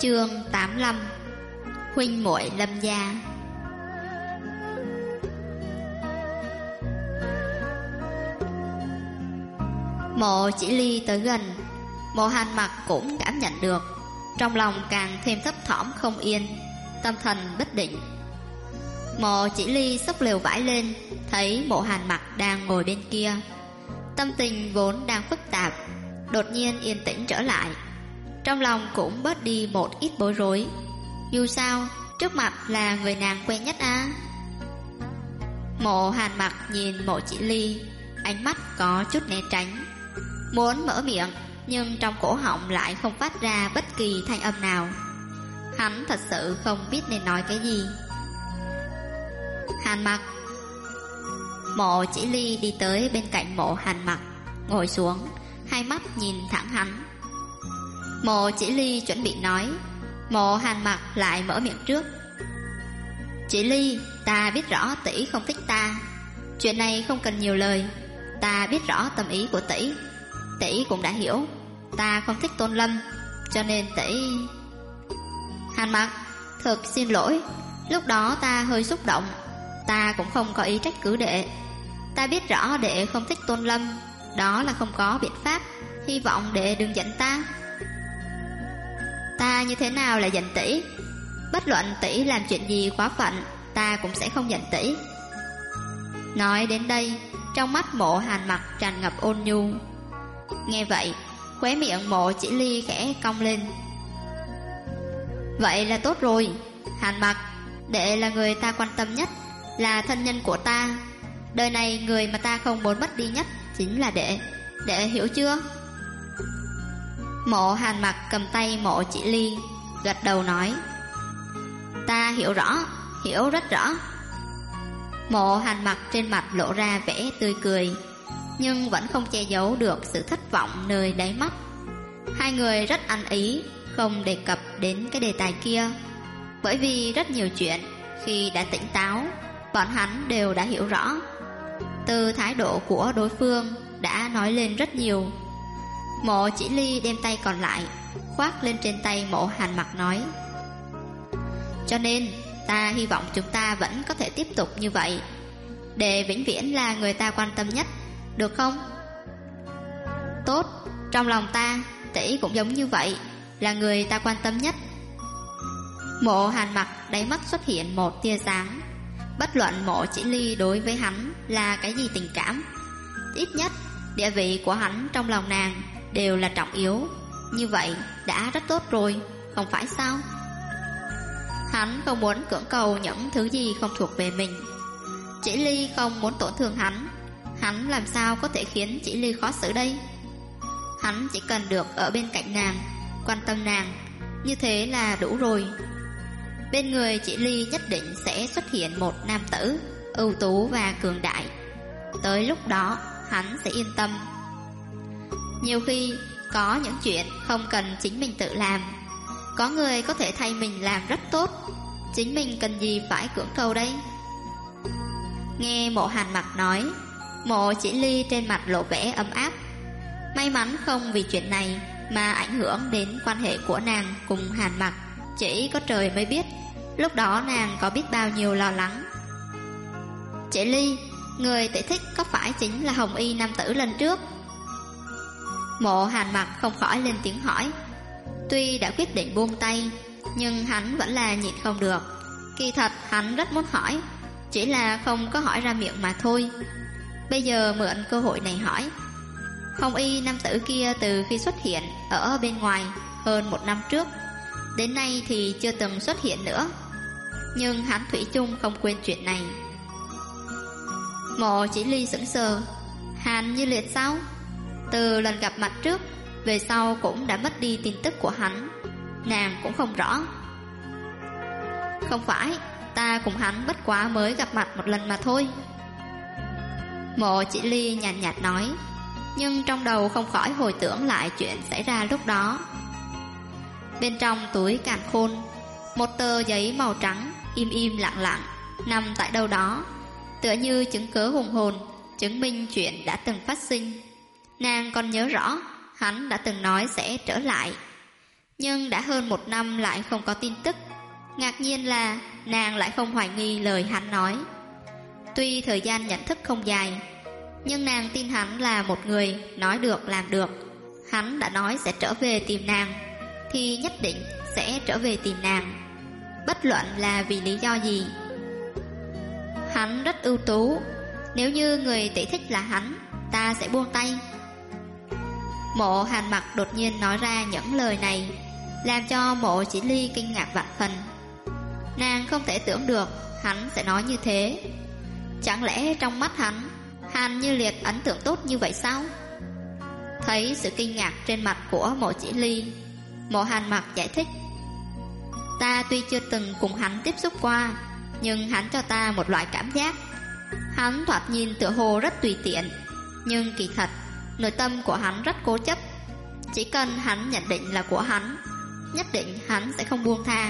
Chương 85. Huynh muội Lâm gia. Mộ Chỉ Ly tới gần, Mộ Hàn Mặc cũng cảm nhận được, trong lòng càng thêm thấp thỏm không yên, tâm thần bất định. Mộ Chỉ Ly xốc lều vải lên, thấy Mộ Hàn Mặc đang ngồi bên kia, tâm tình vốn đang phức tạp đột nhiên yên tĩnh trở lại, trong lòng cũng bớt đi một ít bối rối. Dù sao trước mặt là người nàng quen nhất à. Mộ Hàn Mặc nhìn Mộ Chỉ Ly, ánh mắt có chút né tránh, muốn mở miệng nhưng trong cổ họng lại không phát ra bất kỳ thanh âm nào. Hắn thật sự không biết nên nói cái gì. Hàn Mặc. Mộ Chỉ Ly đi tới bên cạnh Mộ Hàn Mặc, ngồi xuống, hai mắt nhìn thẳng hắn. Mộ Chỉ Ly chuẩn bị nói, Mộ Hàn Mặc lại mở miệng trước. Chỉ Ly, ta biết rõ tỷ không thích ta, chuyện này không cần nhiều lời. Ta biết rõ tâm ý của tỷ, tỷ cũng đã hiểu. Ta không thích Tôn Lâm, cho nên tỷ... Hàn Mặc, thực xin lỗi, lúc đó ta hơi xúc động, ta cũng không có ý trách cứ đệ. Ta biết rõ đệ không thích Tôn Lâm, đó là không có biện pháp, hy vọng đệ đừng giận ta. Ta như thế nào là giận tỷ? Bất luận tỷ làm chuyện gì quá phận, ta cũng sẽ không giận tỷ. Nói đến đây, trong mắt Mộ Hàn Mặc tràn ngập ôn nhu. Nghe vậy, khóe miệng Mộ Chỉ Ly khẽ cong lên. Vậy là tốt rồi, Hàn Mặc, đệ là người ta quan tâm nhất, là thân nhân của ta. Đời này người mà ta không muốn mất đi nhất chính là đệ, đệ hiểu chưa? Mộ Hàn Mặc cầm tay Mộ Chỉ Ly, gật đầu nói, ta hiểu rõ, hiểu rất rõ. Mộ Hàn Mặc trên mặt lộ ra vẻ tươi cười, nhưng vẫn không che giấu được sự thất vọng nơi đáy mắt. Hai người rất ăn ý, không đề cập đến cái đề tài kia, bởi vì rất nhiều chuyện khi đã tỉnh táo, bọn hắn đều đã hiểu rõ. Từ thái độ của đối phương đã nói lên rất nhiều. Mộ Chỉ Ly đem tay còn lại khoác lên trên tay Mộ Hàn Mặc nói, cho nên ta hy vọng chúng ta vẫn có thể tiếp tục như vậy, để vĩnh viễn là người ta quan tâm nhất, được không? Tốt, trong lòng ta, tỷ cũng giống như vậy, là người ta quan tâm nhất. Mộ Hàn Mặc đáy mắt xuất hiện một tia sáng. Bất luận Mộ Chỉ Ly đối với hắn là cái gì tình cảm, ít nhất địa vị của hắn trong lòng nàng đều là trọng yếu. Như vậy đã rất tốt rồi, không phải sao? Hắn không muốn cưỡng cầu những thứ gì không thuộc về mình. Chỉ Ly không muốn tổn thương hắn, hắn làm sao có thể khiến Chỉ Ly khó xử đây? Hắn chỉ cần được ở bên cạnh nàng, quan tâm nàng, như thế là đủ rồi. Bên người Chỉ Ly nhất định sẽ xuất hiện một nam tử ưu tú và cường đại. Tới lúc đó hắn sẽ yên tâm. Nhiều khi có những chuyện không cần chính mình tự làm, có người có thể thay mình làm rất tốt, chính mình cần gì phải cưỡng cầu đây? Nghe Mộ Hàn Mặc nói, Mộ Chỉ Ly trên mặt lộ vẻ ấm áp. May mắn không vì chuyện này mà ảnh hưởng đến quan hệ của nàng cùng Hàn Mặc, chỉ có trời mới biết lúc đó nàng có biết bao nhiêu lo lắng. Chỉ Ly, người tỷ thích có phải chính là Hồng Y nam tử lần trước? Mộ Hàn Mặc không khỏi lên tiếng hỏi. Tuy đã quyết định buông tay, nhưng hắn vẫn là nhịn không được. Kỳ thật hắn rất muốn hỏi, chỉ là không có hỏi ra miệng mà thôi. Bây giờ mượn cơ hội này hỏi. Hồng Y nam tử kia từ khi xuất hiện ở bên ngoài hơn 1 năm trước đến nay thì chưa từng xuất hiện nữa, nhưng hắn thủy chung không quên chuyện này. Mộ Chỉ Ly sững sờ. Hàn Như Liệt sao? Từ lần gặp mặt trước về sau cũng đã mất đi tin tức của hắn, nàng cũng không rõ. Không phải, ta cùng hắn bất quá mới gặp mặt một lần mà thôi. Mộ Chỉ Ly nhàn nhạt nói, nhưng trong đầu không khỏi hồi tưởng lại chuyện xảy ra lúc đó. Bên trong túi càn khôn, một tờ giấy màu trắng im im lặng lặng nằm tại đâu đó, tựa như chứng cớ hùng hồn chứng minh chuyện đã từng phát sinh. Nàng còn nhớ rõ hắn đã từng nói sẽ trở lại, Nhưng đã hơn 1 năm lại không có tin tức. Ngạc nhiên là nàng lại không hoài nghi lời hắn nói. Tuy thời gian nhận thức không dài, nhưng nàng tin hắn là một người nói được làm được. Hắn đã nói sẽ trở về tìm nàng, thì nhất định sẽ trở về tìm nàng, bất luận là vì lý do gì. Hắn rất ưu tú. Nếu như người tỷ thích là hắn, ta sẽ buông tay. Mộ Hàn Mặc đột nhiên nói ra những lời này, làm cho Mộ Chỉ Ly kinh ngạc vạn phần. Nàng không thể tưởng được hắn sẽ nói như thế. Chẳng lẽ trong mắt hắn, Hàn Như Liệt ấn tượng tốt như vậy sao? Thấy sự kinh ngạc trên mặt của Mộ Chỉ Ly, Mộ Hàn Mặc giải thích. Ta tuy chưa từng cùng hắn tiếp xúc qua, nhưng hắn cho ta một loại cảm giác. Hắn thoạt nhìn tựa hồ rất tùy tiện, nhưng kỳ thật nội tâm của hắn rất cố chấp. Chỉ cần hắn nhận định là của hắn, nhất định hắn sẽ không buông tha.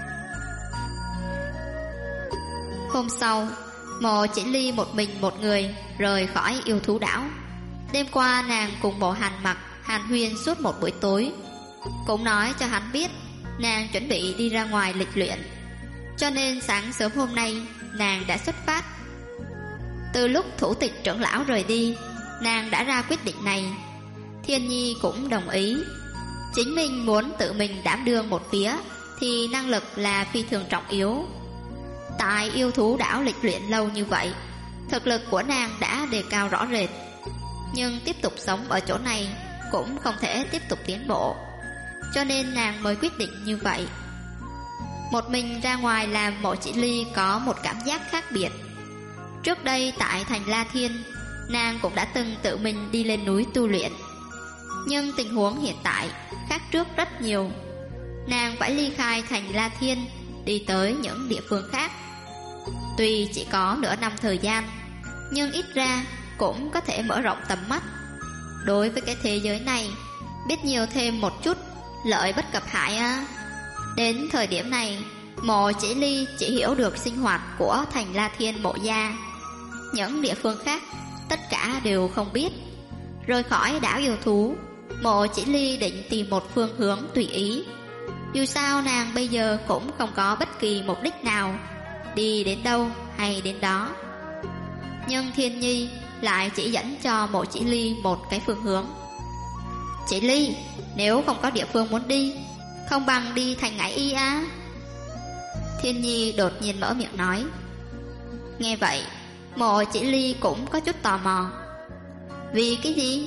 Hôm sau, Mộ Chỉ Ly một mình một người rời khỏi yêu thú đảo. Đêm qua nàng cùng Mộ Hàn Mặc hàn huyên suốt một buổi tối, cũng nói cho hắn biết nàng chuẩn bị đi ra ngoài lịch luyện. Cho nên sáng sớm hôm nay nàng đã xuất phát. Từ lúc thủ tịch trưởng lão rời đi, nàng đã ra quyết định này. Thiên Nhi cũng đồng ý. Chính mình muốn tự mình đảm đương một phía, thì năng lực là phi thường trọng yếu. Tại yêu thú đảo lịch luyện lâu như vậy, thực lực của nàng đã đề cao rõ rệt. Nhưng tiếp tục sống ở chỗ này cũng không thể tiếp tục tiến bộ, cho nên nàng mới quyết định như vậy. Một mình ra ngoài làm Mộ Chỉ Ly có một cảm giác khác biệt. Trước đây tại thành La Thiên, nàng cũng đã từng tự mình đi lên núi tu luyện. Nhưng tình huống hiện tại khác trước rất nhiều. Nàng phải ly khai thành La Thiên, đi tới những địa phương khác. Tuy chỉ có nửa năm thời gian, nhưng ít ra cũng có thể mở rộng tầm mắt. Đối với cái thế giới này, biết nhiều thêm một chút, lợi bất cập hại á. Đến thời điểm này, Mộ Chỉ Ly chỉ hiểu được sinh hoạt của thành La Thiên Mộ gia. Những địa phương khác tất cả đều không biết. Rời khỏi đảo yêu thú, Mộ Chỉ Ly định tìm một phương hướng tùy ý. Dù sao nàng bây giờ cũng không có bất kỳ mục đích nào, đi đến đâu hay đến đó. Nhưng Thiên Nhi lại chỉ dẫn cho Mộ Chỉ Ly một cái phương hướng. Chỉ Ly, nếu không có địa phương muốn đi, không bằng đi thành Ngải Y á. Thiên Nhi đột nhiên mở miệng nói. Nghe vậy, Mộ Chỉ Ly cũng có chút tò mò. Vì cái gì?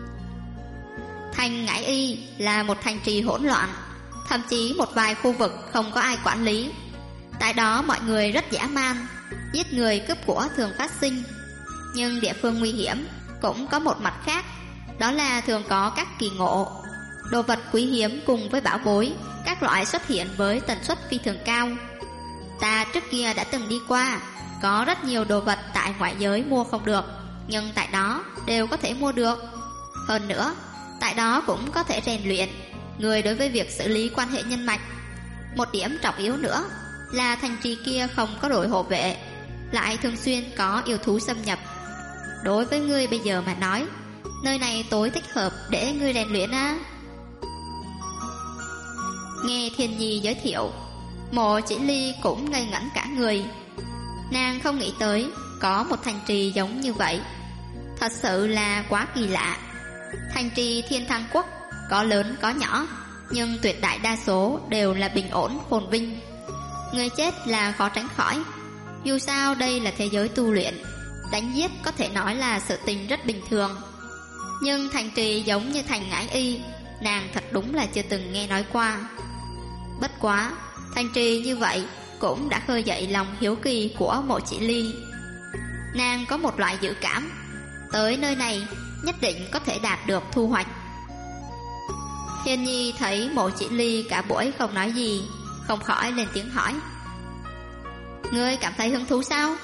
Thành Ngải Y là một thành trì hỗn loạn, thậm chí một vài khu vực không có ai quản lý. Tại đó mọi người rất dã man, giết người cướp của thường phát sinh. Nhưng địa phương nguy hiểm cũng có một mặt khác, đó là thường có các kỳ ngộ, đồ vật quý hiếm cùng với bảo bối các loại xuất hiện với tần suất phi thường cao. Ta trước kia đã từng đi qua, có rất nhiều đồ vật tại ngoại giới mua không được, nhưng tại đó đều có thể mua được. Hơn nữa, tại đó cũng có thể rèn luyện người đối với việc xử lý quan hệ nhân mạch. Một điểm trọng yếu nữa là thành trì kia không có đội hộ vệ, lại thường xuyên có yêu thú xâm nhập. Đối với ngươi bây giờ mà nói, nơi này tối thích hợp để ngươi rèn luyện á. Nghe Thiên Nhi giới thiệu, Mộ Chỉ Ly cũng ngây ngẩn cả người. Nàng không nghĩ tới có một thành trì giống như vậy. Thật sự là quá kỳ lạ. Thành trì Thiên Thăng Quốc có lớn có nhỏ, nhưng tuyệt đại đa số đều là bình ổn phồn vinh. Người chết là khó tránh khỏi. Dù sao đây là thế giới tu luyện, đánh giết có thể nói là sự tình rất bình thường. Nhưng thành trì giống như thành Ngải Y, nàng thật đúng là chưa từng nghe nói qua. Bất quá, thành trì như vậy cũng đã khơi dậy lòng hiếu kỳ của Mộ Chỉ Ly. Nàng có một loại dự cảm, tới nơi này nhất định có thể đạt được thu hoạch. Thiên Nhi thấy Mộ Chỉ Ly cả buổi không nói gì, không khỏi lên tiếng hỏi. Ngươi cảm thấy hứng thú sao?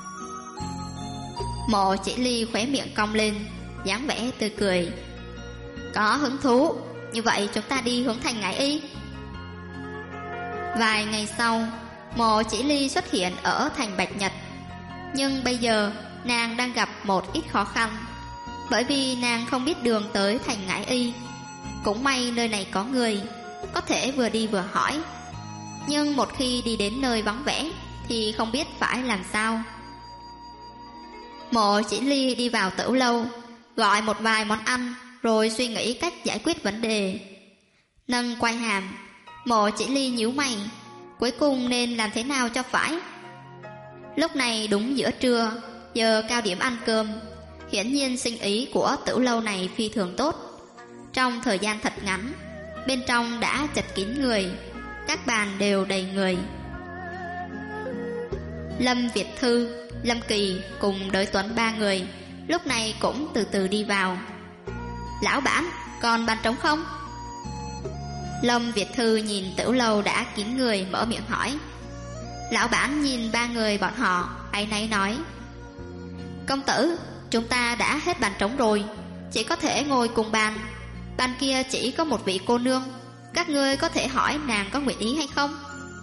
Mộ Chỉ Ly khóe miệng cong lên, dáng vẻ tươi cười. Có hứng thú, như vậy chúng ta đi hướng thành Ngải Y. Vài ngày sau, Mộ Chỉ Ly xuất hiện ở thành Bạch Nhật. Nhưng bây giờ nàng đang gặp một ít khó khăn, bởi vì nàng không biết đường tới thành Ngải Y. Cũng may nơi này có người. có thể vừa đi vừa hỏi. Nhưng một khi đi đến nơi vắng vẻ thì không biết phải làm sao. Mộ Chỉ Ly đi vào tửu lâu, gọi một vài món ăn, rồi suy nghĩ cách giải quyết vấn đề. Nâng quai hàm, Mộ Chỉ Ly nhíu mày, cuối cùng nên làm thế nào cho phải. Lúc này đúng giữa trưa, giờ cao điểm ăn cơm, hiển nhiên sinh ý của tửu lâu này phi thường tốt. Trong thời gian thật ngắn, bên trong đã chật kín người, các bàn đều đầy người. Lâm Việt Thư, Lâm Kỳ cùng Đới Tuấn ba người lúc này cũng từ từ đi vào. Lão bản, còn bàn trống không? Lâm Việt Thư nhìn tửu lâu đã kín người, mở miệng hỏi. Lão bản nhìn ba người bọn họ, áy náy nói: Công tử, chúng ta đã hết bàn trống rồi, chỉ có thể ngồi cùng bàn. Bàn kia chỉ có một vị cô nương, các ngươi có thể hỏi nàng có nguyện ý hay không?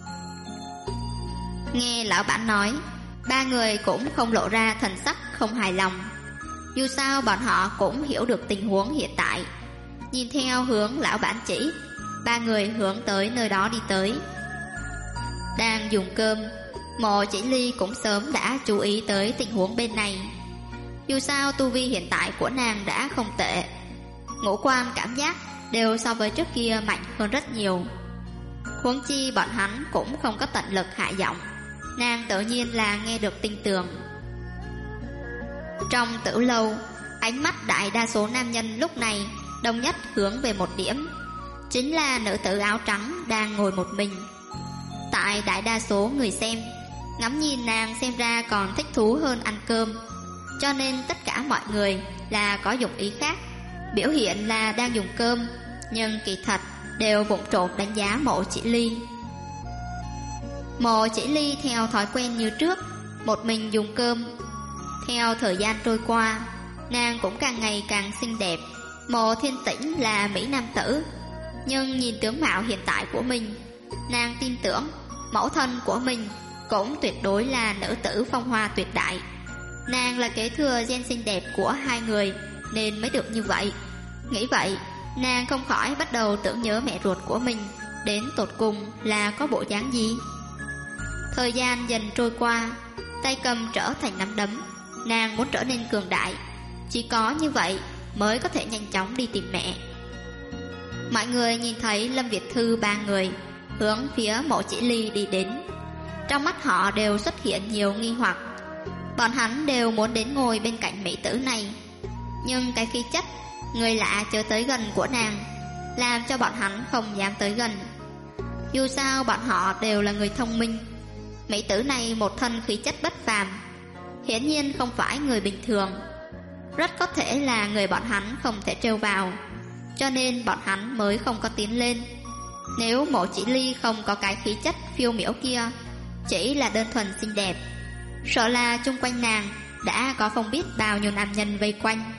Nghe lão bản nói, ba người cũng không lộ ra thần sắc không hài lòng. Dù sao bọn họ cũng hiểu được tình huống hiện tại. Nhìn theo hướng lão bản chỉ, ba người hướng tới nơi đó đi tới. Đang dùng cơm, Mộ Chỉ Ly cũng sớm đã chú ý tới tình huống bên này. Dù sao tu vi hiện tại của nàng đã không tệ, ngũ quan cảm giác đều so với trước kia mạnh hơn rất nhiều. Huống chi bọn hắn cũng không có tận lực hạ giọng, nàng tự nhiên là nghe được tin tưởng. Trong tửu lâu, ánh mắt đại đa số nam nhân lúc này đồng nhất hướng về một điểm, chính là nữ tử áo trắng đang ngồi một mình. Tại đại đa số người xem, ngắm nhìn nàng xem ra còn thích thú hơn ăn cơm, cho nên tất cả mọi người là có dụng ý khác, biểu hiện là đang dùng cơm, nhưng kỳ thật đều vụng trộm đánh giá Mộ Chỉ Ly. Mộ Chỉ Ly theo thói quen như trước, một mình dùng cơm. Theo thời gian trôi qua, nàng cũng càng ngày càng xinh đẹp. Mộ Thiên Tĩnh là mỹ nam tử, nhưng nhìn tướng mạo hiện tại của mình, nàng tin tưởng mẫu thân của mình cũng tuyệt đối là nữ tử phong hoa tuyệt đại. Nàng là kế thừa gen xinh đẹp của hai người nên mới được như vậy. Nghĩ vậy, nàng không khỏi bắt đầu tưởng nhớ mẹ ruột của mình đến tột cùng là có bộ dáng gì. Thời gian dần trôi qua, tay cầm trở thành nắm đấm. Nàng muốn trở nên cường đại, chỉ có như vậy mới có thể nhanh chóng đi tìm mẹ. Mọi người nhìn thấy Lâm Việt Thư ba người hướng phía Mộ Chỉ Ly đi đến, trong mắt họ đều xuất hiện nhiều nghi hoặc. Bọn hắn đều muốn đến ngồi bên cạnh mỹ tử này, nhưng cái khí chất người lạ chưa tới gần của nàng làm cho bọn hắn không dám tới gần. Dù sao bọn họ đều là người thông minh, mỹ tử này một thân khí chất bất phàm, hiển nhiên không phải người bình thường, rất có thể là người bọn hắn không thể trêu vào, cho nên bọn hắn mới không có tiến lên. Nếu Mộ Chỉ Ly không có cái khí chất phiêu miểu kia, chỉ là đơn thuần xinh đẹp, sợ là chung quanh nàng đã có không biết bao nhiêu nam nhân vây quanh.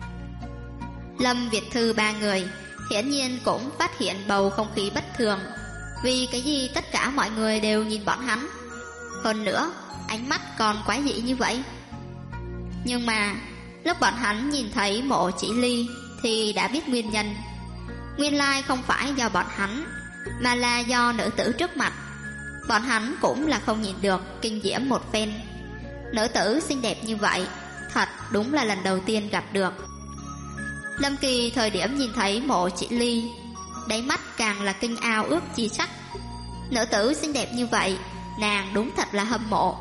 Lâm Việt Thư ba người hiển nhiên cũng phát hiện bầu không khí bất thường. Vì cái gì tất cả mọi người đều nhìn bọn hắn, hơn nữa ánh mắt còn quái dị như vậy. Nhưng mà lúc bọn hắn nhìn thấy Mộ Chỉ Ly thì đã biết nguyên nhân. Nguyên lai không phải do bọn hắn, mà là do nữ tử trước mặt. Bọn hắn cũng là không nhìn được kinh diễm một phen. Nữ tử xinh đẹp như vậy thật đúng là lần đầu tiên gặp được. Lâm Kỳ thời điểm nhìn thấy Mộ Chỉ Ly, đáy mắt càng là kinh ao ước chi sắc. Nữ tử xinh đẹp như vậy, nàng đúng thật là hâm mộ.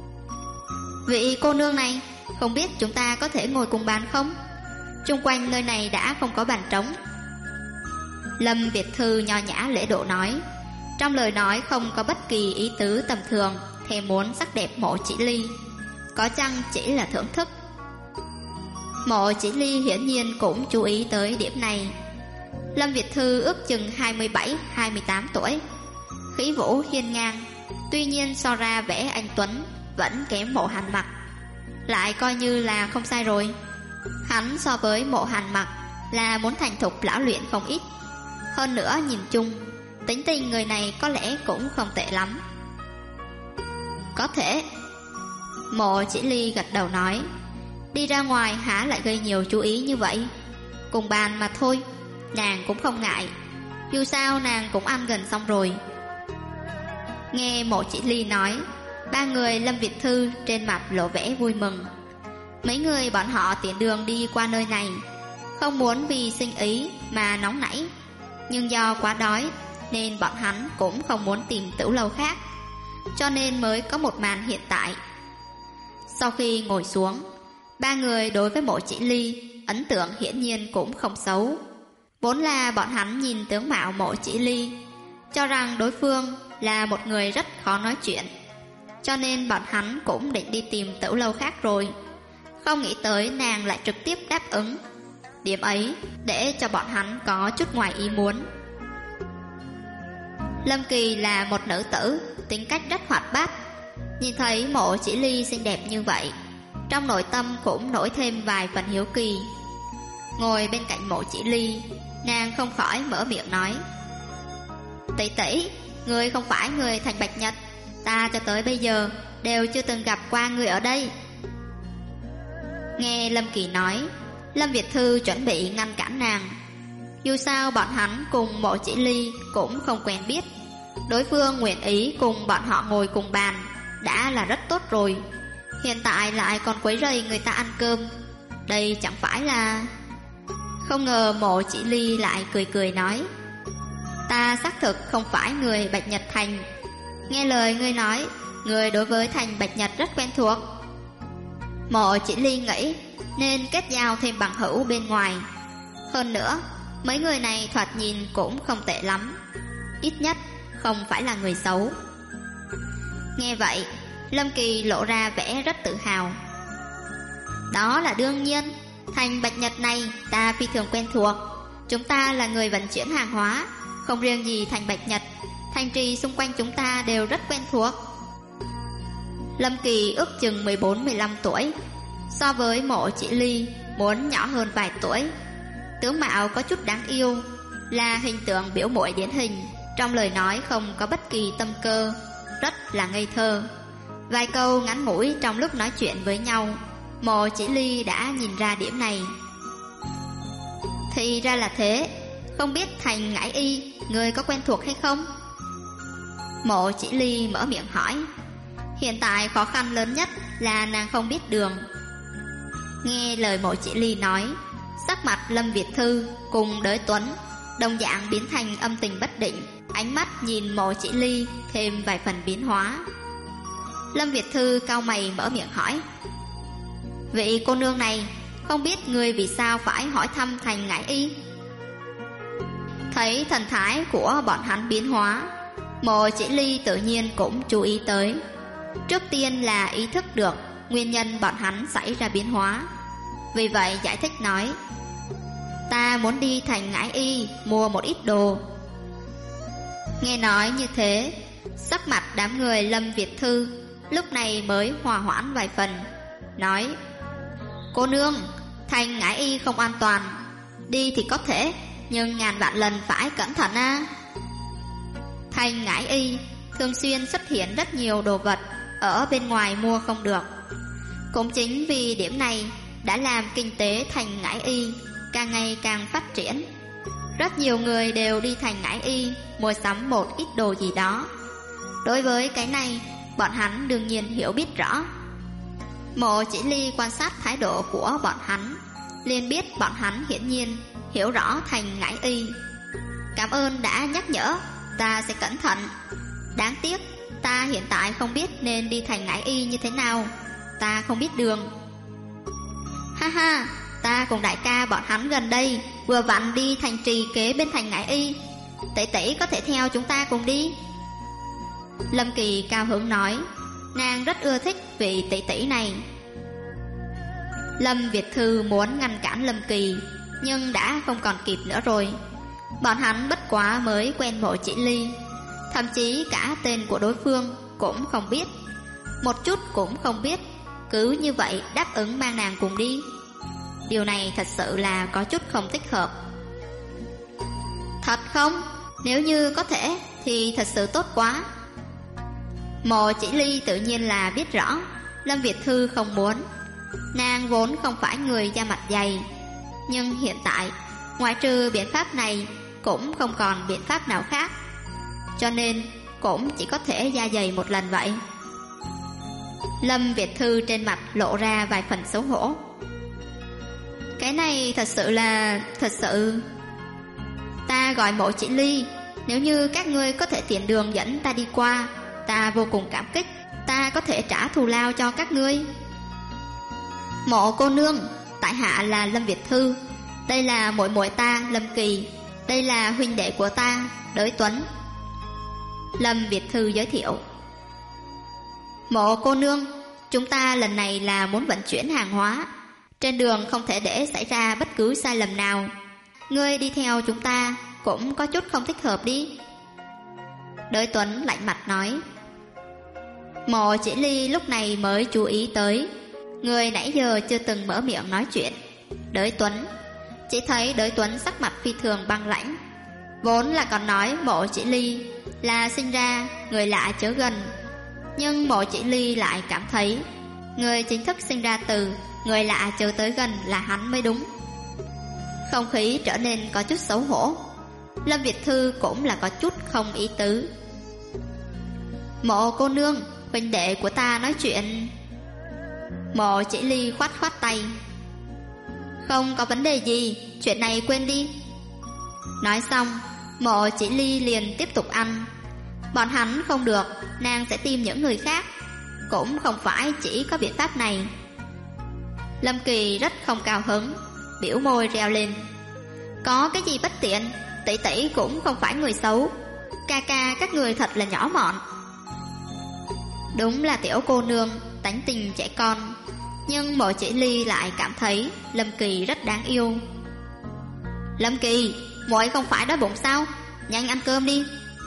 Vị cô nương này, không biết chúng ta có thể ngồi cùng bàn không? Chung quanh nơi này đã không có bàn trống. Lâm Việt Thư nho nhã lễ độ nói, trong lời nói không có bất kỳ ý tứ tầm thường thèm muốn sắc đẹp Mộ Chỉ Ly, có chăng chỉ là thưởng thức. Mộ Chỉ Ly hiển nhiên cũng chú ý tới điểm này. Lâm Việt Thư ước chừng 27-28 tuổi, khí vũ hiên ngang, tuy nhiên so ra vẻ anh tuấn vẫn kém Mộ Hàn Mặc, lại coi như là không sai rồi. Hắn so với Mộ Hàn Mặc là muốn thành thục lão luyện không ít. Hơn nữa nhìn chung, tính tình người này có lẽ cũng không tệ lắm. Có thể. Mộ Chỉ Ly gật đầu nói, đi ra ngoài há lại gây nhiều chú ý như vậy, cùng bàn mà thôi, nàng cũng không ngại. Dù sao nàng cũng ăn gần xong rồi. Nghe Mộ Chỉ Ly nói, ba người Lâm Việt Thư trên mặt lộ vẻ vui mừng. Mấy người bọn họ tiện đường đi qua nơi này, không muốn vì sinh ý mà nóng nảy, nhưng do quá đói nên bọn hắn cũng không muốn tìm tửu lâu khác, cho nên mới có một màn hiện tại. Sau khi ngồi xuống, ba người đối với Mộ Chỉ Ly ấn tượng hiển nhiên cũng không xấu. Vốn là bọn hắn nhìn tướng mạo Mộ Chỉ Ly, cho rằng đối phương là một người rất khó nói chuyện, cho nên bọn hắn cũng định đi tìm tửu lâu khác rồi. Không nghĩ tới nàng lại trực tiếp đáp ứng. Điểm ấy để cho bọn hắn có chút ngoài ý muốn. Lâm Kỳ là một nữ tử, tính cách rất hoạt bát. Nhìn thấy Mộ Chỉ Ly xinh đẹp như vậy, trong nội tâm cũng nổi thêm vài phần hiếu kỳ. Ngồi bên cạnh Mộ Chỉ Ly, nàng không khỏi mở miệng nói: tỷ tỷ, người không phải người thành Bạch Nhật, ta cho tới bây giờ đều chưa từng gặp qua người ở đây. Nghe Lâm Kỳ nói, Lâm Việt Thư chuẩn bị ngăn cản nàng. Dù sao bọn hắn cùng Mộ Chỉ Ly cũng không quen biết, đối phương nguyện ý cùng bọn họ ngồi cùng bàn đã là rất tốt rồi, hiện tại lại còn quấy rầy người ta ăn cơm, đây chẳng phải là... Không ngờ Mộ Chỉ Ly lại cười cười nói: ta xác thực không phải người Bạch Nhật Thành. Nghe lời ngươi nói, người đối với thành Bạch Nhật rất quen thuộc. Mộ Chỉ Ly nghĩ nên kết giao thêm bằng hữu bên ngoài. Hơn nữa, mấy người này thoạt nhìn cũng không tệ lắm, ít nhất không phải là người xấu. Nghe vậy, Lâm Kỳ lộ ra vẻ rất tự hào. Đó là đương nhiên, thành Bạch Nhật này ta phi thường quen thuộc. Chúng ta là người vận chuyển hàng hóa, không riêng gì thành Bạch Nhật, thành trì xung quanh chúng ta đều rất quen thuộc. Lâm Kỳ ước chừng 14-15 tuổi, so với Mộ Chỉ Ly muốn nhỏ hơn vài tuổi. Tướng mạo có chút đáng yêu, là hình tượng biểu muội điển hình, trong lời nói không có bất kỳ tâm cơ, rất là ngây thơ. Vài câu ngắn ngủi trong lúc nói chuyện với nhau, Mộ Chỉ Ly đã nhìn ra điểm này. Thì ra là thế, không biết thành Ngải Y người có quen thuộc hay không? Mộ Chỉ Ly mở miệng hỏi. Hiện tại khó khăn lớn nhất là nàng không biết đường. Nghe lời Mộ Chỉ Ly nói, sắc mặt Lâm Việt Thư cùng Đới Tuấn đồng dạng biến thành âm tình bất định, ánh mắt nhìn Mộ Chỉ Ly thêm vài phần biến hóa. Lâm Việt Thư cau mày mở miệng hỏi: vị cô nương này, không biết người vì sao phải hỏi thăm thành Ngải Y? Thấy thần thái của bọn hắn biến hóa, Mộ Chỉ Ly tự nhiên cũng chú ý tới. Trước tiên là ý thức được nguyên nhân bọn hắn xảy ra biến hóa, vì vậy giải thích nói: ta muốn đi thành Ngải Y mua một ít đồ. Nghe nói như thế, sắc mặt đám người Lâm Việt Thư lúc này mới hòa hoãn vài phần, nói: cô nương, thành Ngải Y không an toàn, đi thì có thể, nhưng ngàn vạn lần phải cẩn thận a. Thành Ngải Y thường xuyên xuất hiện rất nhiều đồ vật ở bên ngoài mua không được. Cũng chính vì điểm này đã làm kinh tế thành Ngải Y càng ngày càng phát triển. Rất nhiều người đều đi thành Ngải Y mua sắm một ít đồ gì đó. Đối với cái này, bọn hắn đương nhiên hiểu biết rõ. Mộ Chỉ Ly quan sát thái độ của bọn hắn, liền biết bọn hắn hiển nhiên hiểu rõ thành Ngải Y. Cảm ơn đã nhắc nhở, ta sẽ cẩn thận. Đáng tiếc, ta hiện tại không biết nên đi thành Ngải Y như thế nào, ta không biết đường. Ha ha, ta cùng đại ca bọn hắn gần đây vừa vặn đi thành trì kế bên thành Ngải Y, tỷ tỷ có thể theo chúng ta cùng đi. Lâm Kỳ cao hứng nói, nàng rất ưa thích vị tỷ tỷ này. Lâm Việt Thư muốn ngăn cản Lâm Kỳ, nhưng đã không còn kịp nữa rồi. Bọn hắn bất quá mới quen Mộ Chỉ Ly, thậm chí cả tên của đối phương cũng không biết, một chút cũng không biết, cứ như vậy đáp ứng mang nàng cùng đi. Điều này thật sự là có chút không thích hợp. Thật không? Nếu như có thể thì thật sự tốt quá. Mộ Chỉ Ly tự nhiên là biết rõ Lâm Việt Thư không muốn. Nàng vốn không phải người da mặt dày, nhưng hiện tại ngoại trừ biện pháp này cũng không còn biện pháp nào khác, cho nên cũng chỉ có thể da dày một lần vậy. Lâm Việt Thư trên mặt lộ ra vài phần xấu hổ. Cái này thật sự ta gọi Mộ Chỉ Ly, nếu như các ngươi có thể tiện đường dẫn ta đi qua, ta vô cùng cảm kích, ta có thể trả thù lao cho các ngươi. Mộ cô nương, tại hạ là Lâm Việt Thư, đây là muội muội ta Lâm Kỳ, đây là huynh đệ của ta Đới Tuấn. Lâm Việt Thư giới thiệu. Mộ cô nương, chúng ta lần này là muốn vận chuyển hàng hóa, trên đường không thể để xảy ra bất cứ sai lầm nào. Ngươi đi theo chúng ta cũng có chút không thích hợp đi. Đới Tuấn lạnh mặt nói. Mộ Chỉ Ly lúc này mới chú ý tới người nãy giờ chưa từng mở miệng nói chuyện, Đới Tuấn. Chỉ thấy Đới Tuấn sắc mặt phi thường băng lãnh. Vốn là còn nói Mộ Chỉ Ly là sinh ra người lạ chớ gần, nhưng Mộ Chỉ Ly lại cảm thấy người chính thức sinh ra từ người lạ chớ tới gần là hắn mới đúng. Không khí trở nên có chút xấu hổ. Lâm Việt Thư cũng là có chút không ý tứ. Mộ cô nương, huynh đệ của ta nói chuyện. Mộ Chỉ Ly khoát khoát tay. Không có vấn đề gì, chuyện này quên đi. Nói xong, Mộ Chỉ Ly liền tiếp tục ăn. Bọn hắn không được, nàng sẽ tìm những người khác, cũng không phải chỉ có biện pháp này. Lâm Kỳ rất không cao hứng, biểu môi reo lên. Có cái gì bất tiện, tỷ tỷ cũng không phải người xấu, ca ca các người thật là nhỏ mọn. Đúng là tiểu cô nương tánh tình trẻ con, nhưng Mộ Chỉ Ly lại cảm thấy Lâm Kỳ rất đáng yêu. Lâm Kỳ, muội không phải đói bụng sao? Nhanh ăn cơm đi.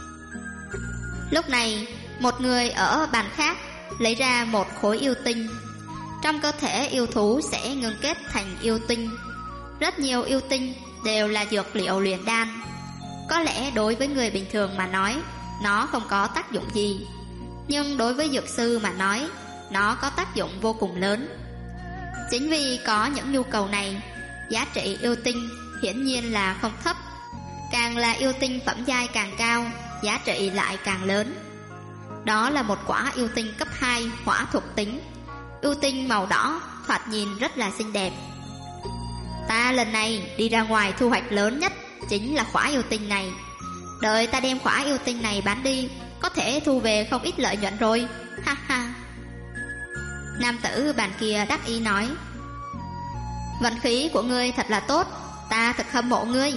Lúc này, một người ở bàn khác lấy ra một khối yêu tinh. Trong cơ thể yêu thú sẽ ngưng kết thành yêu tinh. Rất nhiều yêu tinh đều là dược liệu luyện đan. Có lẽ đối với người bình thường mà nói, nó không có tác dụng gì, nhưng đối với dược sư mà nói, nó có tác dụng vô cùng lớn. Chính vì có những nhu cầu này, giá trị yêu tinh hiển nhiên là không thấp. Càng là yêu tinh phẩm giai càng cao, giá trị lại càng lớn. Đó là một quả yêu tinh cấp 2 hỏa thuộc tính. Yêu tinh màu đỏ, thoạt nhìn rất là xinh đẹp. Ta lần này đi ra ngoài thu hoạch lớn nhất chính là khỏa yêu tinh này. Đợi ta đem khỏa yêu tinh này bán đi, có thể thu về không ít lợi nhuận rồi. Ha ha. Nam tử bàn kia đắc ý nói. Vận khí của ngươi thật là tốt, ta thật hâm mộ ngươi.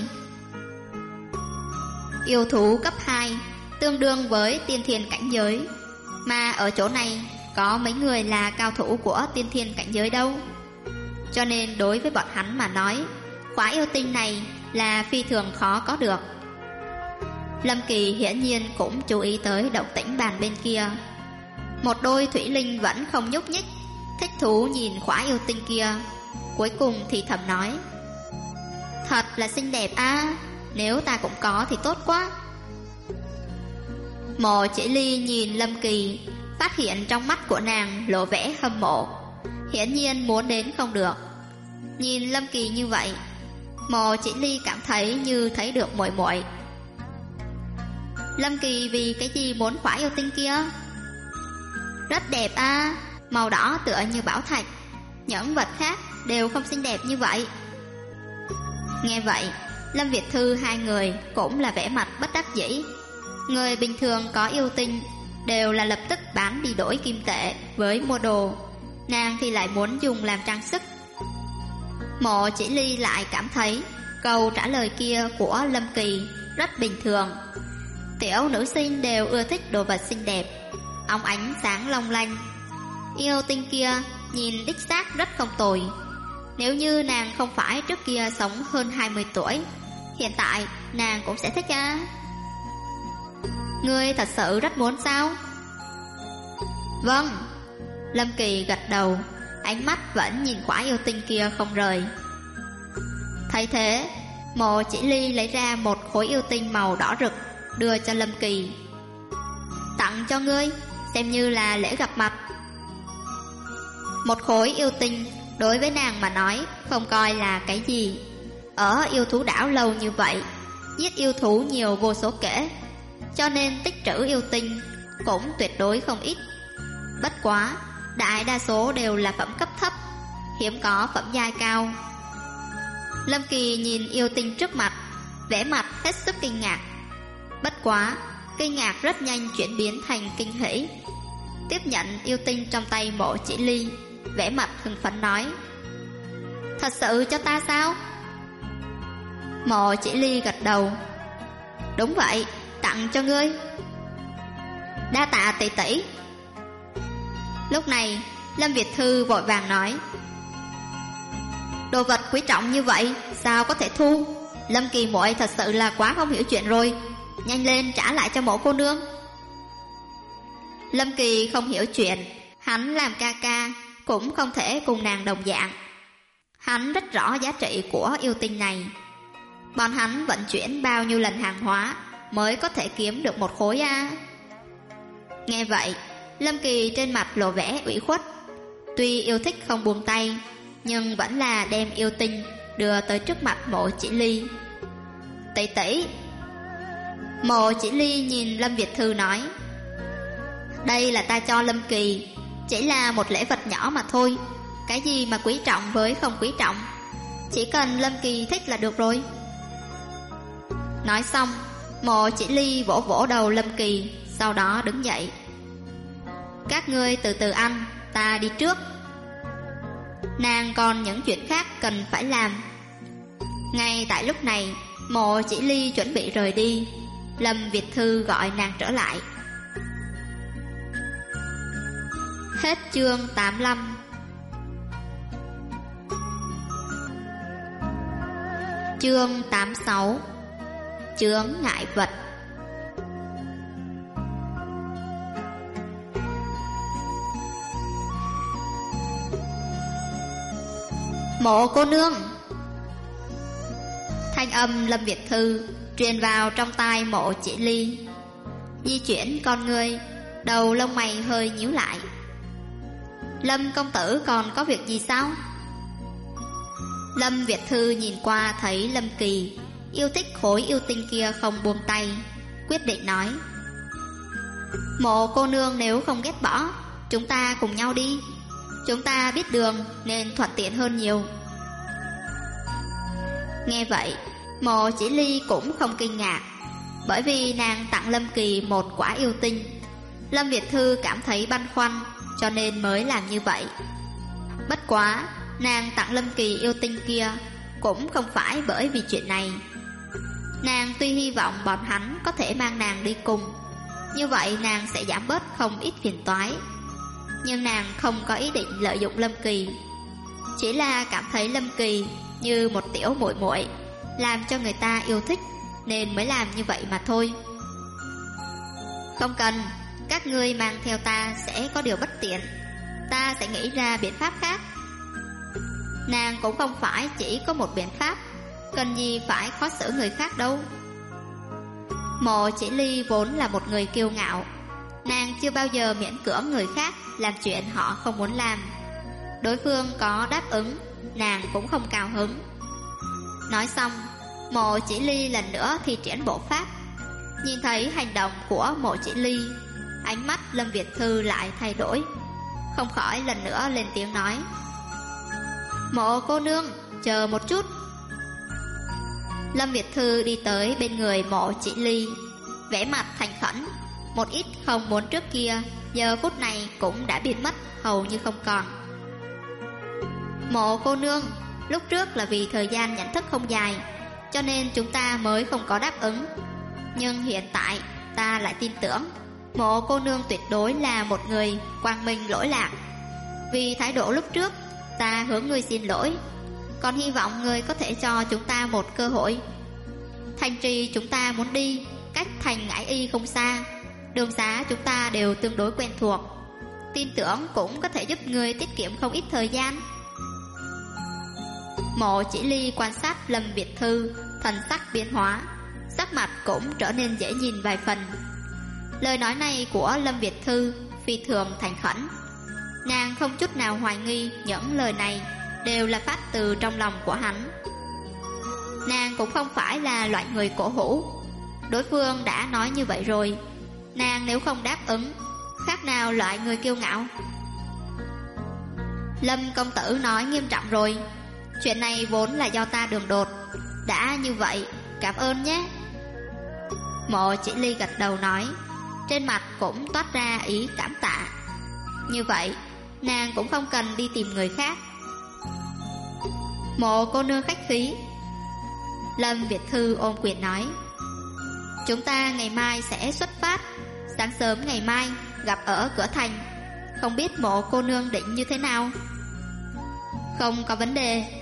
Yêu thú cấp 2 tương đương với tiên thiên cảnh giới, mà ở chỗ này có mấy người là cao thủ của tiên thiên cảnh giới đâu. Cho nên đối với bọn hắn mà nói, khóa yêu tinh này là phi thường khó có được. Lâm Kỳ hiển nhiên cũng chú ý tới động tĩnh bàn bên kia. Một đôi thủy linh vẫn không nhúc nhích, thích thú nhìn khóa yêu tinh kia. Cuối cùng thì thầm nói. Thật là xinh đẹp à, nếu ta cũng có thì tốt quá. Mộ Chỉ Ly nhìn Lâm Kỳ, phát hiện trong mắt của nàng lộ vẻ hâm mộ, hiển nhiên muốn đến không được. Nhìn Lâm Kỳ như vậy, Mộ Chỉ Ly cảm thấy như thấy được muội muội. Lâm Kỳ vì cái gì muốn khỏa yêu tinh kia? Rất đẹp à, màu đỏ tựa như bảo thạch, những vật khác đều không xinh đẹp như vậy. Nghe vậy, Lâm Việt Thư hai người cũng là vẻ mặt bất đắc dĩ. Người bình thường có yêu tinh đều là lập tức bán đi đổi kim tệ với mua đồ, nàng thì lại muốn dùng làm trang sức. Mộ Chỉ Ly lại cảm thấy câu trả lời kia của Lâm Kỳ rất bình thường. Tiểu nữ sinh đều ưa thích đồ vật xinh đẹp, óng ánh sáng long lanh. Yêu tinh kia nhìn đích xác rất không tồi. Nếu như nàng không phải trước kia sống hơn 20 tuổi, hiện tại nàng cũng sẽ thích à. Ngươi thật sự rất muốn sao? Vâng. Lâm Kỳ gật đầu, ánh mắt vẫn nhìn khỏa yêu tinh kia không rời. Thấy thế, Mộ Chỉ Ly lấy ra một khối yêu tinh màu đỏ rực đưa cho Lâm Kỳ. Tặng cho ngươi, xem như là lễ gặp mặt. Một khối yêu tinh đối với nàng mà nói không coi là cái gì. Ở yêu thú đảo lâu như vậy, giết yêu thú nhiều vô số kể, cho nên tích trữ yêu tinh cũng tuyệt đối không ít. Bất quá, đại đa số đều là phẩm cấp thấp, hiếm có phẩm giai cao. Lâm Kỳ nhìn yêu tinh trước mặt, vẻ mặt hết sức kinh ngạc. Bất quá, kinh ngạc rất nhanh chuyển biến thành kinh hỉ. Tiếp nhận yêu tinh trong tay Mộ Chỉ Ly, vẻ mặt hưng phấn nói: thật sự cho ta sao? Mộ Chỉ Ly gật đầu: đúng vậy, tặng cho ngươi. Đa tạ tỷ tỷ. Lúc này Lâm Việt Thư vội vàng nói: đồ vật quý trọng như vậy sao có thể thu? Lâm Kỳ muội thật sự là quá không hiểu chuyện rồi, nhanh lên trả lại cho Mộ cô nương. Lâm Kỳ không hiểu chuyện, hắn làm ca ca cũng không thể cùng nàng đồng dạng. Hắn rất rõ giá trị của yêu tinh này. Bọn hắn vận chuyển bao nhiêu lần hàng hóa mới có thể kiếm được một khối a? Nghe vậy, Lâm Kỳ trên mặt lộ vẻ ủy khuất. Tuy yêu thích không buông tay, nhưng vẫn là đem yêu tinh đưa tới trước mặt Mộ Chỉ Ly. Tỷ tỷ. Mộ Chỉ Ly nhìn Lâm Việt Thư nói: đây là ta cho Lâm Kỳ, chỉ là một lễ vật nhỏ mà thôi. Cái gì mà quý trọng với không quý trọng, chỉ cần Lâm Kỳ thích là được rồi. Nói xong, Mộ Chỉ Ly vỗ vỗ đầu Lâm Kỳ, sau đó đứng dậy: các ngươi từ từ ăn, ta đi trước. Nàng còn những chuyện khác cần phải làm. Ngay tại lúc này, Mộ Chỉ Ly chuẩn bị rời đi. Lâm Việt Thư gọi nàng trở lại. Hết chương 85. Chương 86. Chướng ngại vật. Mộ cô nương. Thanh âm Lâm Việt Thư truyền vào trong tai Mộ Chỉ Ly. Di chuyển con người, đầu lông mày hơi nhíu lại. Lâm công tử còn có việc gì sao? Lâm Việt Thư nhìn qua thấy Lâm Kỳ yêu thích khối yêu tinh kia không buông tay, quyết định nói: Mộ cô nương nếu không ghét bỏ, chúng ta cùng nhau đi. Chúng ta biết đường nên thuận tiện hơn nhiều. Nghe vậy, Mộ Chỉ Ly cũng không kinh ngạc, bởi vì nàng tặng Lâm Kỳ một quả yêu tinh. Lâm Việt Thư cảm thấy băn khoăn, cho nên mới làm như vậy. Bất quá, nàng tặng Lâm Kỳ yêu tinh kia cũng không phải bởi vì chuyện này. Nàng tuy hy vọng bọn hắn có thể mang nàng đi cùng, như vậy nàng sẽ giảm bớt không ít phiền toái. Nhưng nàng không có ý định lợi dụng Lâm Kỳ, chỉ là cảm thấy Lâm Kỳ như một tiểu muội muội, làm cho người ta yêu thích, nên mới làm như vậy mà thôi. Không cần, các ngươi mang theo ta sẽ có điều bất tiện, ta sẽ nghĩ ra biện pháp khác. Nàng cũng không phải chỉ có một biện pháp, cần gì phải khó xử người khác đâu. Mộ Chỉ Ly vốn là một người kiêu ngạo, nàng chưa bao giờ miễn cưỡng người khác làm chuyện họ không muốn làm. Đối phương có đáp ứng, nàng cũng không cao hứng. Nói xong, Mộ Chỉ Ly lần nữa thi triển bộ pháp. Nhìn thấy hành động của Mộ Chỉ Ly, ánh mắt Lâm Việt Thư lại thay đổi, không khỏi lần nữa lên tiếng nói: Mộ cô nương, chờ một chút. Lâm Việt Thư đi tới bên người Mộ Chỉ Ly, vẻ mặt thành khẩn. Một ít không muốn trước kia, giờ phút này cũng đã biến mất hầu như không còn. Mộ cô nương, lúc trước là vì thời gian nhận thức không dài, cho nên chúng ta mới không có đáp ứng. Nhưng hiện tại ta lại tin tưởng Mộ cô nương tuyệt đối là một người quang minh lỗi lạc. Vì thái độ lúc trước, ta hướng ngươi xin lỗi, còn hy vọng ngươi có thể cho chúng ta một cơ hội. Thành trì chúng ta muốn đi cách thành Ngải Y không xa, đường xá chúng ta đều tương đối quen thuộc, tin tưởng cũng có thể giúp ngươi tiết kiệm không ít thời gian. Mộ Chỉ Ly quan sát Lâm Việt Thư, thần sắc biến hóa, sắc mặt cũng trở nên dễ nhìn vài phần. Lời nói này của Lâm Việt Thư phi thường thành khẩn. Nàng không chút nào hoài nghi những lời này đều là phát từ trong lòng của hắn. Nàng cũng không phải là loại người cổ hủ. Đối phương đã nói như vậy rồi, nàng nếu không đáp ứng, khác nào loại người kiêu ngạo. Lâm công tử nói nghiêm trọng rồi, chuyện này vốn là do ta đường đột. Đã như vậy, cảm ơn nhé. Mộ Chỉ Ly gật đầu nói, trên mặt cũng toát ra ý cảm tạ. Như vậy, nàng cũng không cần đi tìm người khác. Mộ cô nương khách khí. Lâm Việt Thư ôm quyền nói, chúng ta ngày mai sẽ xuất phát. Sáng sớm ngày mai gặp ở cửa thành. Không biết mộ cô nương định như thế nào? Không có vấn đề.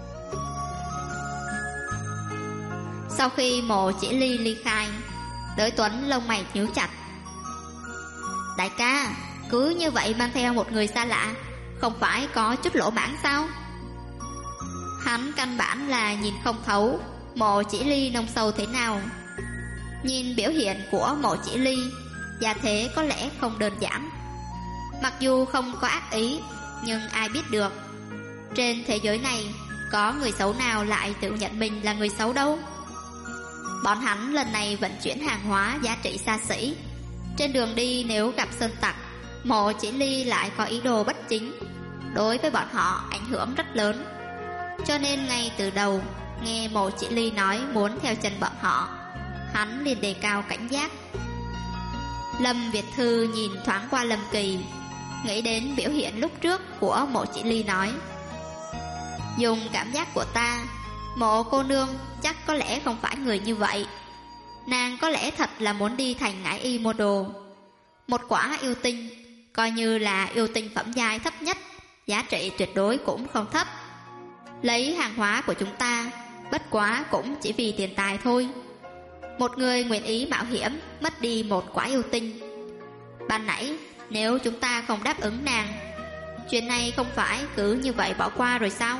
Sau khi Mộ Chỉ Ly ly khai, Đới Tuấn lông mày nhíu chặt. Đại ca, cứ như vậy mang theo một người xa lạ, không phải có chút lỗ mãng sao? Hắn căn bản là nhìn không thấu Mộ Chỉ Ly nông sâu thế nào. Nhìn biểu hiện của Mộ Chỉ Ly, gia thế có lẽ không đơn giản. Mặc dù không có ác ý, nhưng ai biết được, trên thế giới này có người xấu nào lại tự nhận mình là người xấu đâu. Bọn hắn lần này vận chuyển hàng hóa giá trị xa xỉ. Trên đường đi nếu gặp sơn tặc, Mộ Chỉ Ly lại có ý đồ bất chính, đối với bọn họ ảnh hưởng rất lớn. Cho nên ngay từ đầu nghe Mộ Chỉ Ly nói muốn theo chân bọn họ, hắn liền đề cao cảnh giác. Lâm Việt Thư nhìn thoáng qua Lâm Kỳ, nghĩ đến biểu hiện lúc trước của Mộ Chỉ Ly nói, dùng cảm giác của ta, Mộ cô nương chắc có lẽ không phải người như vậy. Nàng có lẽ thật là muốn đi thành Ngải Y mua đồ. Một quả yêu tinh, coi như là yêu tinh phẩm giai thấp nhất, giá trị tuyệt đối cũng không thấp. Lấy hàng hóa của chúng ta, bất quá cũng chỉ vì tiền tài thôi. Một người nguyện ý mạo hiểm mất đi một quả yêu tinh. Ban nãy nếu chúng ta không đáp ứng nàng, chuyện này không phải cứ như vậy bỏ qua rồi sao?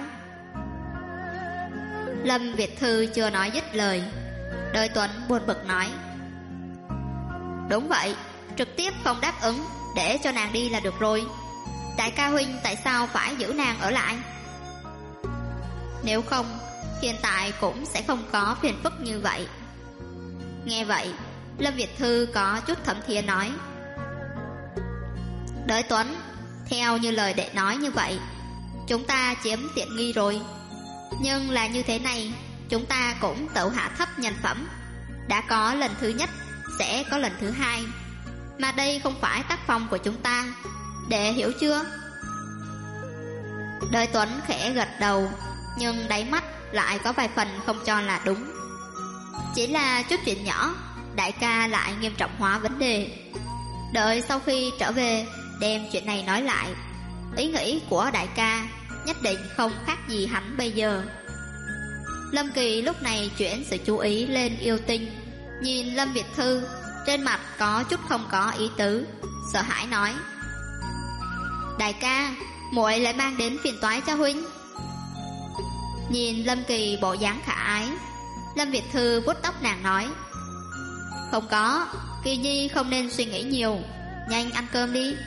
Lâm Việt Thư chưa nói dứt lời, Đới Tuấn buồn bực nói, đúng vậy, trực tiếp không đáp ứng, để cho nàng đi là được rồi. Đại ca huynh tại sao phải giữ nàng ở lại? Nếu không, hiện tại cũng sẽ không có phiền phức như vậy. Nghe vậy, Lâm Việt Thư có chút thấm thía nói, Đới Tuấn, theo như lời đệ nói như vậy, chúng ta chiếm tiện nghi rồi. Nhưng là như thế này, chúng ta cũng tự hạ thấp nhân phẩm. Đã có lần thứ nhất, sẽ có lần thứ hai. Mà đây không phải tác phong của chúng ta, đệ hiểu chưa? Đới Tuấn khẽ gật đầu, nhưng đáy mắt lại có vài phần không cho là đúng. Chỉ là chút chuyện nhỏ, đại ca lại nghiêm trọng hóa vấn đề. Đợi sau khi trở về, đem chuyện này nói lại. Ý nghĩ của đại ca nhất định không khác gì hắn bây giờ. Lâm Kỳ lúc này chuyển sự chú ý lên yêu tinh, nhìn Lâm Việt Thư, trên mặt có chút không có ý tứ, sợ hãi nói, đại ca, muội lại mang đến phiền toái cho huynh. Nhìn Lâm Kỳ bộ dáng khả ái, Lâm Việt Thư vuốt tóc nàng nói, không có, Kỳ nhi không nên suy nghĩ nhiều, nhanh ăn cơm đi.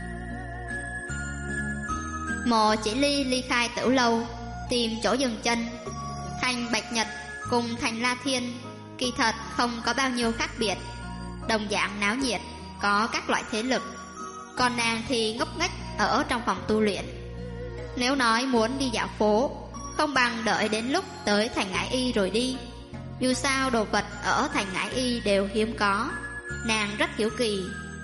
Mộ Chỉ Ly ly khai tiểu lâu, tìm chỗ dừng chân. Thành Bạch Nhật cùng thành La Thiên kỳ thật không có bao nhiêu khác biệt, đồng dạng náo nhiệt, có các loại thế lực. Còn nàng thì ngốc nghếch ở trong phòng tu luyện. Nếu nói muốn đi dạo phố, không bằng đợi đến lúc tới thành Ngải Y rồi đi. Dù sao đồ vật ở thành Ngải Y đều hiếm có, nàng rất hiếu kỳ.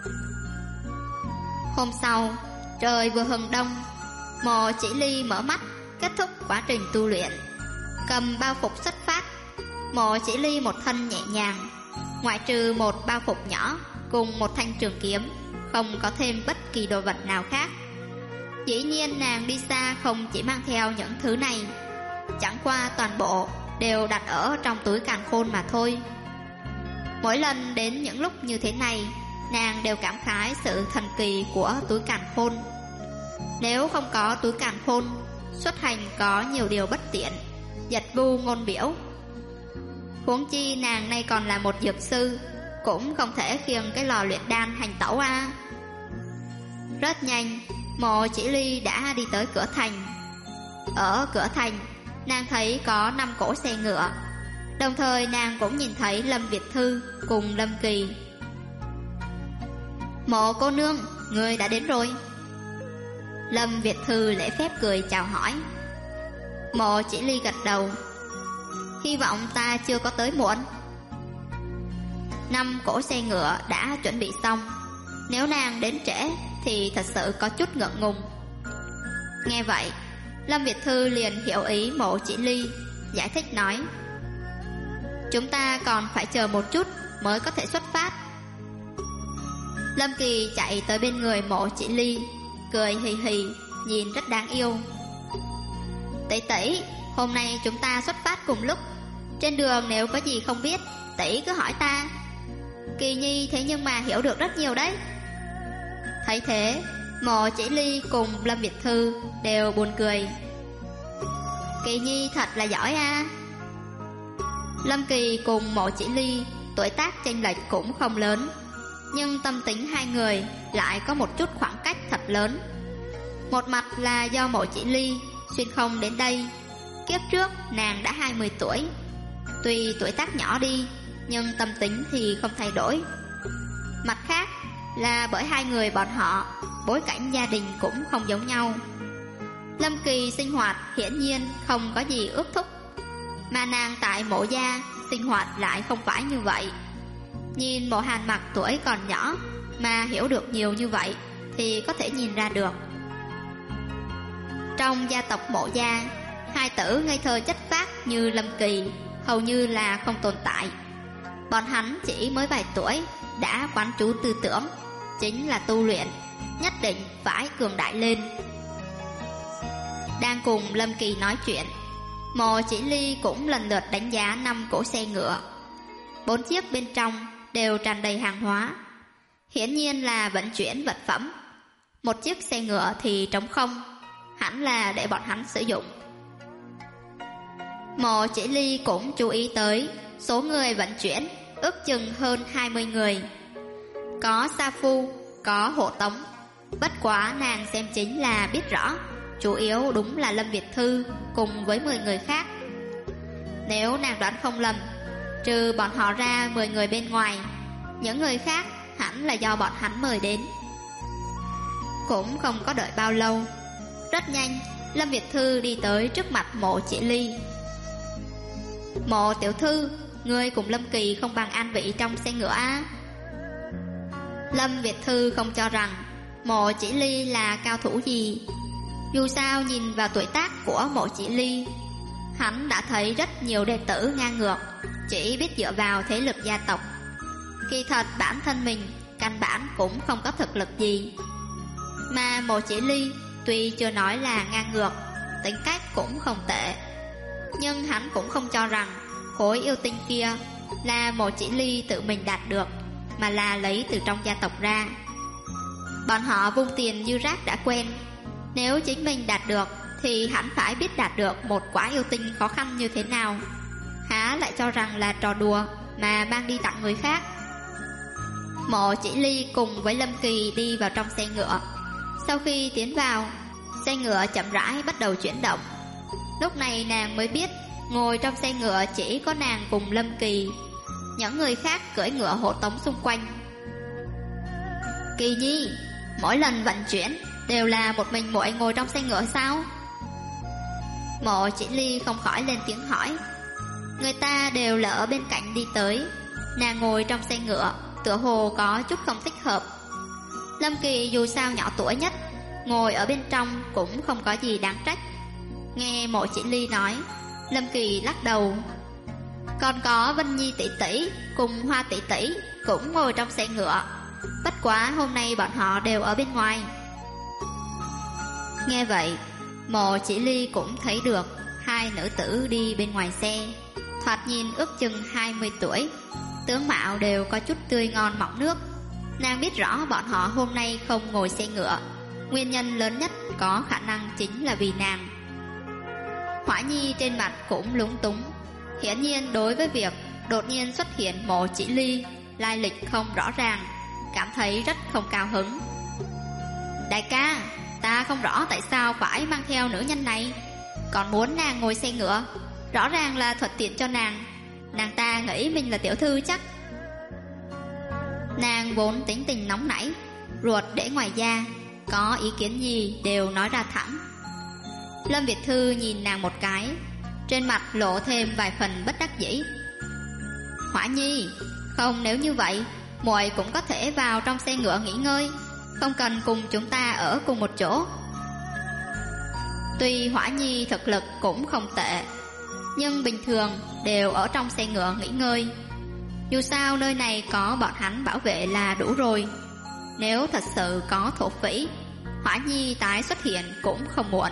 Hôm sau, trời vừa hừng đông, Mộ Chỉ Ly mở mắt, kết thúc quá trình tu luyện, cầm bao phục xuất phát. Mộ Chỉ Ly một thân nhẹ nhàng, ngoại trừ một bao phục nhỏ cùng một thanh trường kiếm, không có thêm bất kỳ đồ vật nào khác. Dĩ nhiên nàng đi xa không chỉ mang theo những thứ này, chẳng qua toàn bộ đều đặt ở trong túi càn khôn mà thôi. Mỗi lần đến những lúc như thế này, nàng đều cảm khái sự thần kỳ của túi càn khôn. Nếu không có túi càn khôn, xuất hành có nhiều điều bất tiện, giật bu ngôn biểu. Huống chi nàng nay còn là một dược sư, cũng không thể khiêng cái lò luyện đan hành tẩu a. Rất nhanh, Mộ Chỉ Ly đã đi tới cửa thành. Ở cửa thành, nàng thấy có 5 cỗ xe ngựa Đồng thời nàng cũng nhìn thấy Lâm Việt Thư cùng Lâm Kỳ. Mộ cô nương, người đã đến rồi. Lâm Việt Thư lễ phép cười chào hỏi. Mộ Chỉ Ly gật đầu. Hy vọng ta chưa có tới muộn. 5 cỗ xe ngựa đã chuẩn bị xong, nếu nàng đến trễ thì thật sự có chút ngượng ngùng. Nghe vậy, Lâm Việt Thư liền hiểu ý Mộ Chỉ Ly, giải thích nói: chúng ta còn phải chờ một chút mới có thể xuất phát. Lâm Kỳ chạy tới bên người Mộ Chỉ Ly, cười hì hì, nhìn rất đáng yêu. Tỷ tỷ, hôm nay chúng ta xuất phát cùng lúc. Trên đường nếu có gì không biết, tỷ cứ hỏi ta. Kỳ Nhi thế nhưng mà hiểu được rất nhiều đấy. Thấy thế, Mộ Chỉ Ly cùng Lâm Việt Thư đều buồn cười. Kỳ Nhi thật là giỏi a. Lâm Kỳ cùng Mộ Chỉ Ly tuổi tác chênh lệch cũng không lớn, nhưng tâm tính hai người lại có một chút khoảng cách thật lớn. Một mặt là do Mộ Chỉ Ly xuyên không đến đây, kiếp trước nàng đã 20 tuổi. Tuy tuổi tác nhỏ đi, nhưng tâm tính thì không thay đổi. Mặt khác là bởi hai người bọn họ bối cảnh gia đình cũng không giống nhau. Lâm Kỳ sinh hoạt hiển nhiên không có gì ước thúc, mà nàng tại Mộ gia sinh hoạt lại không phải như vậy. Nhìn Mộ Hàn Mặc tuổi còn nhỏ mà hiểu được nhiều như vậy thì có thể nhìn ra được. Trong gia tộc Mộ gia, hai tử ngây thơ chất phác như Lâm Kỳ hầu như là không tồn tại. Bọn hắn chỉ mới vài tuổi đã quán trú tư tưởng, chính là tu luyện, nhất định phải cường đại lên. Đang cùng Lâm Kỳ nói chuyện, Mộ Chỉ Ly cũng lần lượt đánh giá 5 cỗ xe ngựa. 4 chiếc bên trong đều tràn đầy hàng hóa, hiển nhiên là vận chuyển vật phẩm. Một chiếc xe ngựa thì trống không, hẳn là để bọn hắn sử dụng. Mộ Chỉ Ly cũng chú ý tới số người vận chuyển ước chừng hơn 20 người. Có sa phu, có hộ tống. Bất quá nàng xem chính là biết rõ, chủ yếu đúng là Lâm Việt Thư cùng với 10 người khác. Nếu nàng đoán không lầm, trừ bọn họ ra 10 người bên ngoài, những người khác hẳn là do bọn hắn mời đến. Cũng không có đợi bao lâu, rất nhanh Lâm Việt Thư đi tới trước mặt Mộ Chỉ Ly. Mộ tiểu thư, ngươi cùng Lâm Kỳ không bằng an vị trong xe ngựa á? Lâm Việt Thư không cho rằng Mộ Chỉ Ly là cao thủ gì. Dù sao nhìn vào tuổi tác của Mộ Chỉ Ly, hắn đã thấy rất nhiều đệ tử ngang ngược, chỉ biết dựa vào thế lực gia tộc. Kỳ thật bản thân mình căn bản cũng không có thực lực gì. Mà Mộ Chỉ Ly tuy chưa nói là ngang ngược, tính cách cũng không tệ, nhưng hắn cũng không cho rằng khối yêu tinh kia là Mộ Chỉ Ly tự mình đạt được, mà là lấy từ trong gia tộc ra. Bọn họ vung tiền như rác đã quen, nếu chính mình đạt được thì hắn phải biết đạt được một quả yêu tinh khó khăn như thế nào. Há lại cho rằng là trò đùa mà mang đi tặng người khác. Mộ Chỉ Ly cùng với Lâm Kỳ đi vào trong xe ngựa. Sau khi tiến vào, xe ngựa chậm rãi bắt đầu chuyển động. Lúc này nàng mới biết ngồi trong xe ngựa chỉ có nàng cùng Lâm Kỳ, những người khác cưỡi ngựa hộ tống xung quanh. Kỳ Nhi, mỗi lần vận chuyển đều là một mình muội ngồi trong xe ngựa sao? Mộ Chỉ Ly không khỏi lên tiếng hỏi. Người ta đều là ở bên cạnh đi tới, nàng ngồi trong xe ngựa tựa hồ có chút không thích hợp. Lâm Kỳ dù sao nhỏ tuổi nhất, ngồi ở bên trong cũng không có gì đáng trách. Nghe Mộ Chỉ Ly nói, Lâm Kỳ lắc đầu. Còn có Vân Nhi tỷ tỷ cùng Hoa tỷ tỷ cũng ngồi trong xe ngựa, bất quá hôm nay bọn họ đều ở bên ngoài. Nghe vậy, Mộ Chỉ Ly cũng thấy được hai nữ tử đi bên ngoài xe, thoạt nhìn ước chừng 20 tuổi, tướng mạo đều có chút tươi ngon mọng nước. Nàng biết rõ bọn họ hôm nay không ngồi xe ngựa, nguyên nhân lớn nhất có khả năng chính là vì nàng. Hỏa Nhi trên mặt cũng lúng túng, hiển nhiên đối với việc đột nhiên xuất hiện Mộ Chỉ Ly lai lịch không rõ ràng, cảm thấy rất không cao hứng. Đại ca, ta không rõ tại sao phải mang theo nữ nhân này, còn muốn nàng ngồi xe ngựa, rõ ràng là thuận tiện cho nàng. Nàng ta nghĩ mình là tiểu thư chắc. Nàng vốn tính tình nóng nảy, ruột để ngoài da, có ý kiến gì đều nói ra thẳng. Lâm Việt Thư nhìn nàng một cái, trên mặt lộ thêm vài phần bất đắc dĩ. Hỏa Nhi, không, nếu như vậy muội cũng có thể vào trong xe ngựa nghỉ ngơi, không cần cùng chúng ta ở cùng một chỗ. Tuy Hỏa Nhi thực lực cũng không tệ, nhưng bình thường đều ở trong xe ngựa nghỉ ngơi. Dù sao nơi này có bọn hắn bảo vệ là đủ rồi. Nếu thật sự có thổ phỉ, Hỏa Nhi tái xuất hiện cũng không muộn.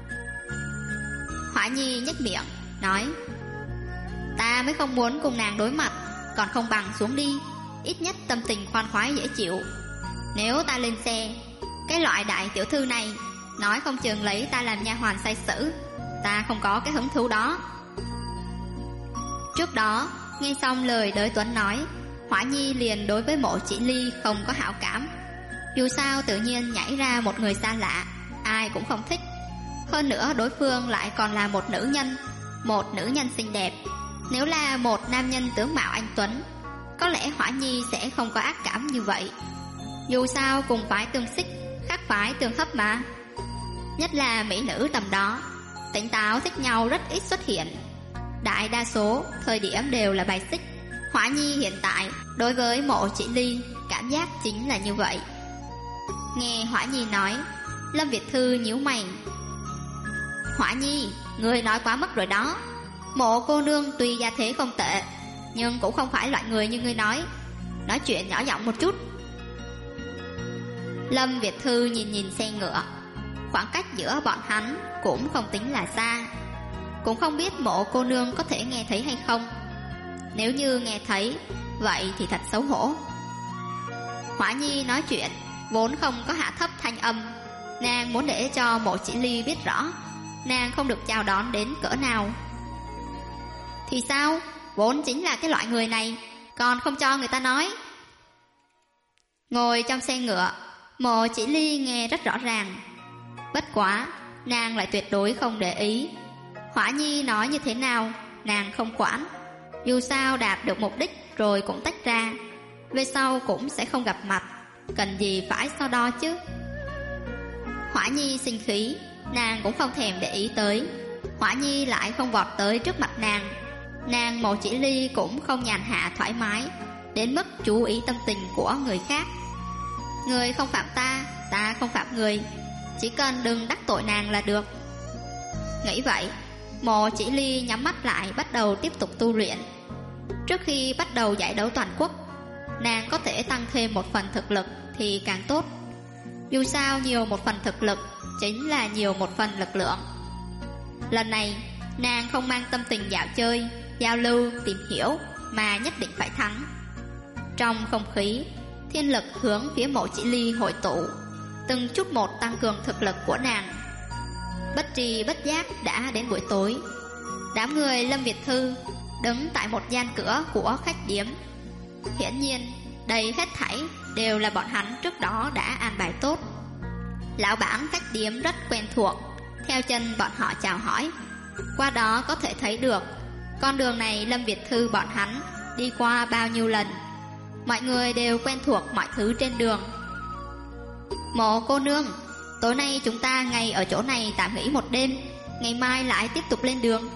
Hỏa Nhi nhếch miệng nói, ta mới không muốn cùng nàng đối mặt, còn không bằng xuống đi, ít nhất tâm tình khoan khoái dễ chịu. Nếu ta lên xe, cái loại đại tiểu thư này nói không chừng lấy ta làm nha hoàn sai sử, ta không có cái hứng thú đó. Trước đó nghe xong lời Đới Tuấn nói, Hỏa Nhi liền đối với Mộ Chỉ Ly không có hảo cảm. Dù sao tự nhiên nhảy ra một người xa lạ, ai cũng không thích. Hơn nữa đối phương lại còn là một nữ nhân xinh đẹp. Nếu là một nam nhân tướng mạo anh tuấn, có lẽ Hỏa Nhi sẽ không có ác cảm như vậy. Dù sao cùng phái tương xích, khác phái tương hấp mà. Nhất là mỹ nữ tầm đó, tỉnh táo thích nhau rất ít xuất hiện. Đại đa số thời điểm đều là bài xích. Hỏa Nhi hiện tại đối với Mộ Chỉ Ly cảm giác chính là như vậy. Nghe Hỏa Nhi nói, Lâm Việt Thư nhíu mày. Hỏa Nhi, ngươi nói quá mức rồi đó. Mộ cô nương tuy gia thế không tệ, nhưng cũng không phải loại người như ngươi nói chuyện nhỏ giọng một chút. Lâm Việt Thư nhìn xe ngựa, khoảng cách giữa bọn hắn cũng không tính là xa. Cũng không biết Mộ cô nương có thể nghe thấy hay không. Nếu như nghe thấy, vậy thì thật xấu hổ. Hỏa Nhi nói chuyện vốn không có hạ thấp thanh âm. Nàng muốn để cho Mộ Chỉ Ly biết rõ nàng không được chào đón đến cỡ nào. Thì sao, vốn chính là cái loại người này, còn không cho người ta nói. Ngồi trong xe ngựa, Mộ Chỉ Ly nghe rất rõ ràng. Bất quá nàng lại tuyệt đối không để ý. Hỏa Nhi nói như thế nào nàng không quản. Dù sao đạt được mục đích rồi cũng tách ra, về sau cũng sẽ không gặp mặt, cần gì phải so đo chứ. Hỏa Nhi sinh khí, nàng cũng không thèm để ý tới. Hỏa Nhi lại không vọt tới trước mặt nàng. Nàng Mộ Chỉ Ly cũng không nhàn hạ thoải mái đến mức chú ý tâm tình của người khác. Người không phạm ta, ta không phạm người, chỉ cần đừng đắc tội nàng là được. Nghĩ vậy, Mộ Chỉ Ly nhắm mắt lại bắt đầu tiếp tục tu luyện. Trước khi bắt đầu giải đấu toàn quốc, nàng có thể tăng thêm một phần thực lực thì càng tốt. Dù sao nhiều một phần thực lực chính là nhiều một phần lực lượng. Lần này nàng không mang tâm tình dạo chơi, giao lưu, tìm hiểu, mà nhất định phải thắng. Trong không khí, thiên lực hướng phía Mộ Chỉ Ly hội tụ, từng chút một tăng cường thực lực của nàng. Bất tri bất giác đã đến buổi tối. Đám người Lâm Việt Thư đứng tại một gian cửa của khách điếm. Hiển nhiên đây hết thảy đều là bọn hắn trước đó đã an bài tốt. Lão bản khách điếm rất quen thuộc, theo chân bọn họ chào hỏi. Qua đó có thể thấy được con đường này Lâm Việt Thư bọn hắn đi qua bao nhiêu lần. Mọi người đều quen thuộc mọi thứ trên đường. Mộ cô nương, tối nay chúng ta ngay ở chỗ này tạm nghỉ một đêm, ngày mai lại tiếp tục lên đường.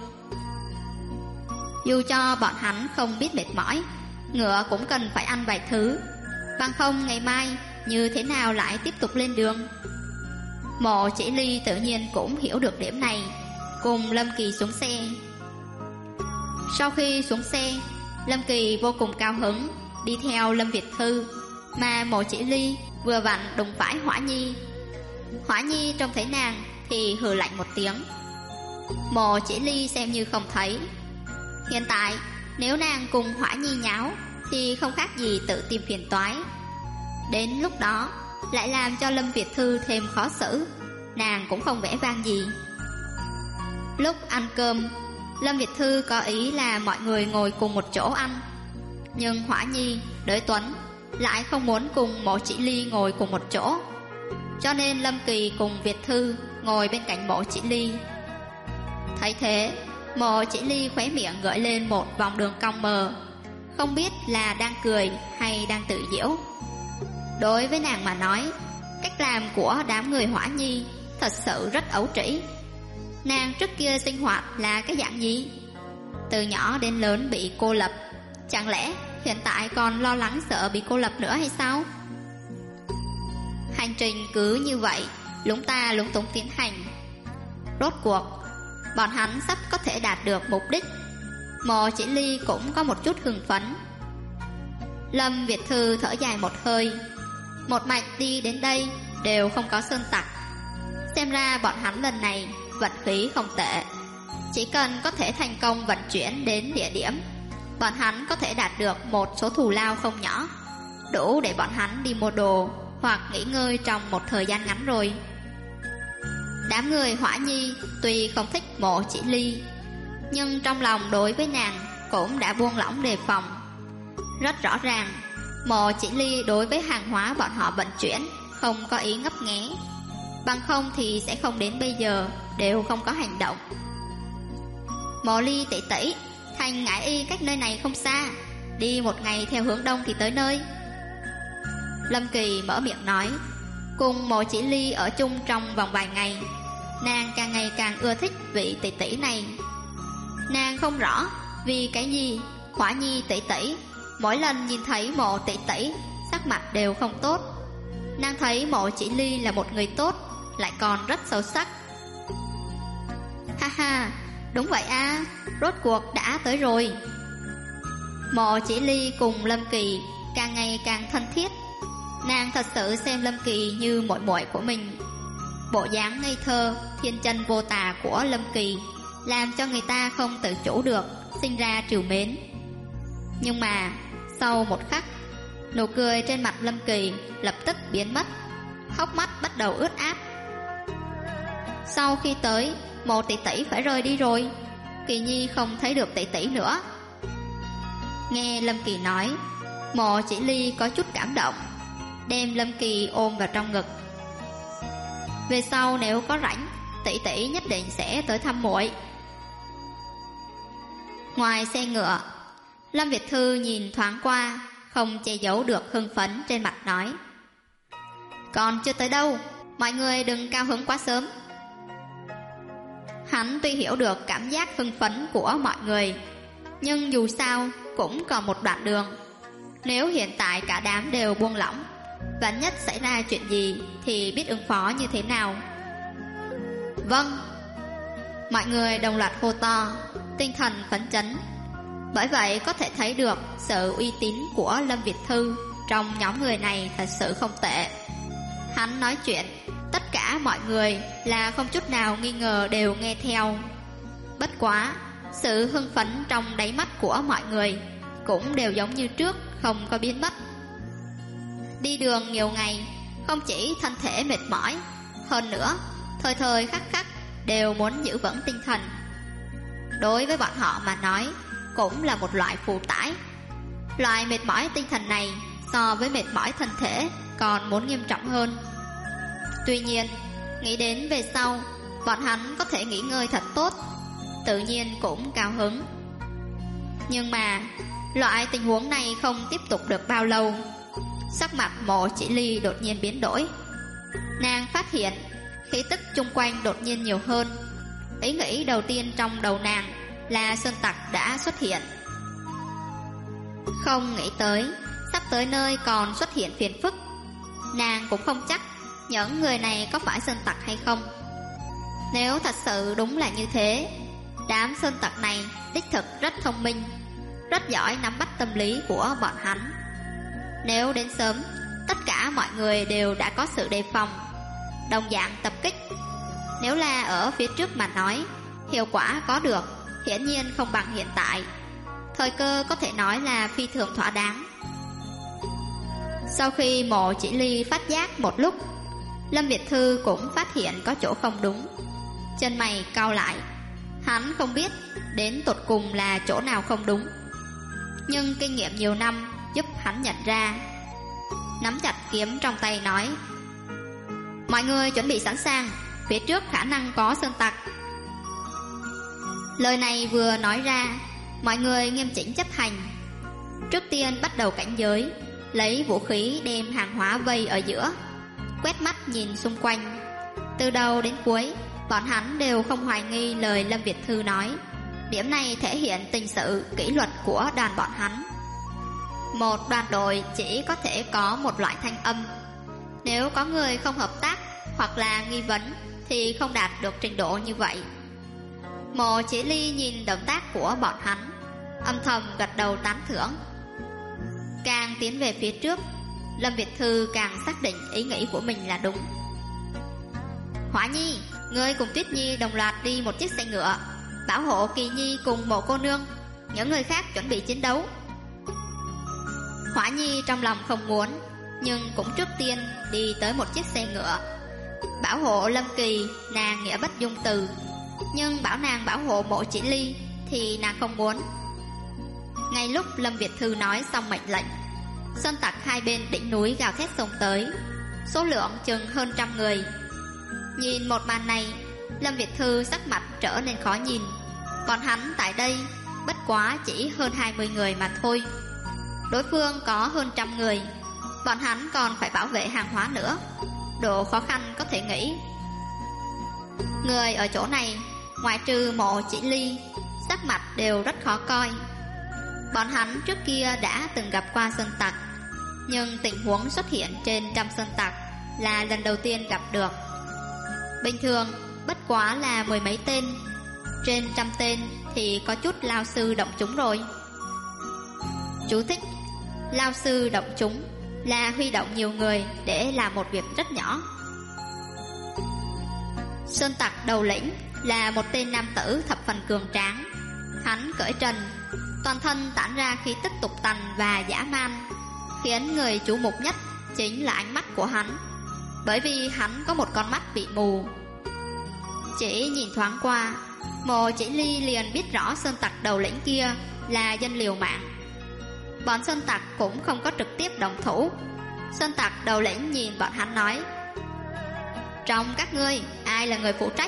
Dù cho bọn hắn không biết mệt mỏi, ngựa cũng cần phải ăn vài thứ, bằng không ngày mai như thế nào lại tiếp tục lên đường. Mộ Chỉ Ly tự nhiên cũng hiểu được điểm này, cùng Lâm Kỳ xuống xe. Sau khi xuống xe, Lâm Kỳ vô cùng cao hứng đi theo Lâm Việt Thư, mà Mộ Chỉ Ly vừa vặn đụng phải Hỏa Nhi. Hỏa Nhi trông thấy nàng thì hừ lạnh một tiếng. Mộ Chỉ Ly xem như không thấy. Hiện tại nếu nàng cùng Hỏa Nhi nháo thì không khác gì tự tìm phiền toái. Đến lúc đó lại làm cho Lâm Việt Thư thêm khó xử, nàng cũng không vẻ vang gì. Lúc ăn cơm, Lâm Việt Thư có ý là mọi người ngồi cùng một chỗ ăn, nhưng Hỏa Nhi, Đới Tuấn lại không muốn cùng Mộ Chỉ Ly ngồi cùng một chỗ, cho nên Lâm Kỳ cùng Việt Thư ngồi bên cạnh Mộ Chỉ Ly. Thấy thế, Mộ Chỉ Ly khóe miệng gợi lên một vòng đường cong mờ, không biết là đang cười hay đang tự giễu. Đối với nàng mà nói, cách làm của đám người Hỏa Nhi thật sự rất ấu trĩ. Nàng trước kia sinh hoạt là cái dạng gì? Từ nhỏ đến lớn bị cô lập, chẳng lẽ hiện tại còn lo lắng sợ bị cô lập nữa hay sao? Hành trình cứ như vậy lúng ta lúng túng tiến hành. Rốt cuộc bọn hắn sắp có thể đạt được mục đích. Mộ Chỉ Ly cũng có một chút hưng phấn. Lâm Việt Thư thở dài một hơi. Một mạch đi đến đây đều không có sơn tặc, xem ra bọn hắn lần này vận khí không tệ. Chỉ cần có thể thành công vận chuyển đến địa điểm, bọn hắn có thể đạt được một số thù lao không nhỏ, đủ để bọn hắn đi mua đồ hoặc nghỉ ngơi trong một thời gian ngắn rồi. Đám người Hỏa Nhi tuy không thích Mộ Chỉ Ly, nhưng trong lòng đối với nàng cũng đã buông lỏng đề phòng. Rất rõ ràng, Mộ Chỉ Ly đối với hàng hóa bọn họ vận chuyển không có ý ngấp nghé, bằng không thì sẽ không đến bây giờ đều không có hành động. Mộ Ly tỷ tỷ, thành Ngải Y cách nơi này không xa, đi một ngày theo hướng đông thì tới nơi. Lâm Kỳ mở miệng nói. Cùng Mộ Chỉ Ly ở chung trong vòng vài ngày, nàng càng ngày càng ưa thích vị tỷ tỷ này. Nàng không rõ vì cái gì Hỏa Nhi tỷ tỷ mỗi lần nhìn thấy Mộ tỷ tỷ sắc mặt đều không tốt. Nàng thấy Mộ Chỉ Ly là một người tốt, lại còn rất sâu sắc. Ha ha, đúng vậy a, rốt cuộc đã tới rồi. Mộ Chỉ Ly cùng Lâm Kỳ càng ngày càng thân thiết. Nàng thật sự xem Lâm Kỳ như muội muội của mình. Bộ dáng ngây thơ, thiên chân vô tà của Lâm Kỳ làm cho người ta không tự chủ được sinh ra trìu mến. Nhưng mà sau một khắc, nụ cười trên mặt Lâm Kỳ lập tức biến mất, hốc mắt bắt đầu ướt át. Sau khi tới, Mộ tỷ tỷ phải rời đi rồi, Kỳ Nhi không thấy được tỷ tỷ nữa. Nghe Lâm Kỳ nói, Mộ Chỉ Ly có chút cảm động, đem Lâm Kỳ ôm vào trong ngực. Về sau nếu có rảnh, tỷ tỷ nhất định sẽ tới thăm muội. Ngoài xe ngựa, Lâm Việt Thư nhìn thoáng qua, không che giấu được hưng phấn trên mặt nói. Còn chưa tới đâu, mọi người đừng cao hứng quá sớm. Hắn tuy hiểu được cảm giác hưng phấn của mọi người, nhưng dù sao cũng còn một đoạn đường. Nếu hiện tại cả đám đều buông lỏng, vạn nhất xảy ra chuyện gì thì biết ứng phó như thế nào. Vâng. Mọi người đồng loạt hô to, tinh thần phấn chấn. Bởi vậy có thể thấy được sự uy tín của Lâm Việt Thư trong nhóm người này thật sự không tệ. Hắn nói chuyện, tất cả mọi người là không chút nào nghi ngờ đều nghe theo. Bất quá, sự hưng phấn trong đáy mắt của mọi người cũng đều giống như trước, không có biến mất. Đi đường nhiều ngày, không chỉ thân thể mệt mỏi, hơn nữa thời thời khắc khắc đều muốn giữ vững tinh thần. Đối với bọn họ mà nói, cũng là một loại phụ tải. Loại mệt mỏi tinh thần này so với mệt mỏi thân thể còn muốn nghiêm trọng hơn. Tuy nhiên, nghĩ đến về sau bọn hắn có thể nghỉ ngơi thật tốt, tự nhiên cũng cao hứng. Nhưng mà loại tình huống này không tiếp tục được bao lâu. Sắc mặt Mộ Chỉ Ly đột nhiên biến đổi. Nàng phát hiện khí tức chung quanh đột nhiên nhiều hơn. Ý nghĩ đầu tiên trong đầu nàng là sơn tặc đã xuất hiện. Không nghĩ tới sắp tới nơi còn xuất hiện phiền phức. Nàng cũng không chắc những người này có phải sơn tặc hay không. Nếu thật sự đúng là như thế, đám sơn tặc này đích thực rất thông minh, rất giỏi nắm bắt tâm lý của bọn hắn. Nếu đến sớm, tất cả mọi người đều đã có sự đề phòng, đồng dạng tập kích. Nếu là ở phía trước mà nói, hiệu quả có được hiển nhiên không bằng hiện tại. Thời cơ có thể nói là phi thường thỏa đáng. Sau khi Mộ Chỉ Ly phát giác một lúc, Lâm Việt Thư cũng phát hiện có chỗ không đúng. Chân mày cau lại. Hắn không biết đến tột cùng là chỗ nào không đúng, nhưng kinh nghiệm nhiều năm giúp hắn nhận ra. Nắm chặt kiếm trong tay nói, mọi người chuẩn bị sẵn sàng, phía trước khả năng có sơn tặc. Lời này vừa nói ra, mọi người nghiêm chỉnh chấp hành. Trước tiên bắt đầu cảnh giới, lấy vũ khí đem hàng hóa vây ở giữa, quét mắt nhìn xung quanh. Từ đầu đến cuối, bọn hắn đều không hoài nghi lời Lâm Việt Thư nói. Điểm này thể hiện tình sự kỷ luật của đoàn bọn hắn. Một đoàn đội chỉ có thể có một loại thanh âm. Nếu có người không hợp tác hoặc là nghi vấn thì không đạt được trình độ như vậy. Mộ Chỉ Ly nhìn động tác của bọn hắn, âm thầm gật đầu tán thưởng. Càng tiến về phía trước, Lâm Việt Thư càng xác định ý nghĩ của mình là đúng. Hỏa Nhi, ngươi cùng Tuyết Nhi đồng loạt đi một chiếc xe ngựa, bảo hộ Kỳ Nhi cùng Mộ cô nương. Những người khác chuẩn bị chiến đấu. Hỏa Nhi trong lòng không muốn, nhưng cũng trước tiên đi tới một chiếc xe ngựa. Bảo hộ Lâm Kỳ, nàng nghĩa bất dung từ, nhưng bảo nàng bảo hộ Mộ Chỉ Ly thì nàng không muốn. Ngay lúc Lâm Việt Thư nói xong mệnh lệnh, sơn tặc hai bên đỉnh núi gào thét xông tới, số lượng chừng hơn 100 người. Nhìn một màn này, Lâm Việt Thư sắc mặt trở nên khó nhìn. Bọn hắn tại đây bất quá chỉ hơn 20 người mà thôi. Đối phương có hơn 100 người, bọn hắn còn phải bảo vệ hàng hóa nữa, độ khó khăn có thể nghĩ. Người ở chỗ này, ngoại trừ Mộ Chỉ Ly, sắc mặt đều rất khó coi. Bọn hắn trước kia đã từng gặp qua sơn tặc, nhưng tình huống xuất hiện trên trăm sơn tặc là lần đầu tiên gặp được. Bình thường bất quá là 10 mấy tên, trên 100 tên thì có chút lao sư động chúng rồi. Chú thích: lao sư động chúng là huy động nhiều người để làm một việc rất nhỏ. Sơn tặc đầu lĩnh là một tên nam tử thập phần cường tráng. Hắn cởi trần, toàn thân tản ra khí tức tục tằn và dã man, khiến người chú mục nhất chính là ánh mắt của hắn, bởi vì hắn có một con mắt bị mù. Chỉ nhìn thoáng qua, Mộ Chỉ Ly liền biết rõ sơn tặc đầu lĩnh kia là dân liều mạng. Bọn sơn tặc cũng không có trực tiếp động thủ. Sơn tặc đầu lĩnh nhìn bọn hắn nói: trong các ngươi ai là người phụ trách?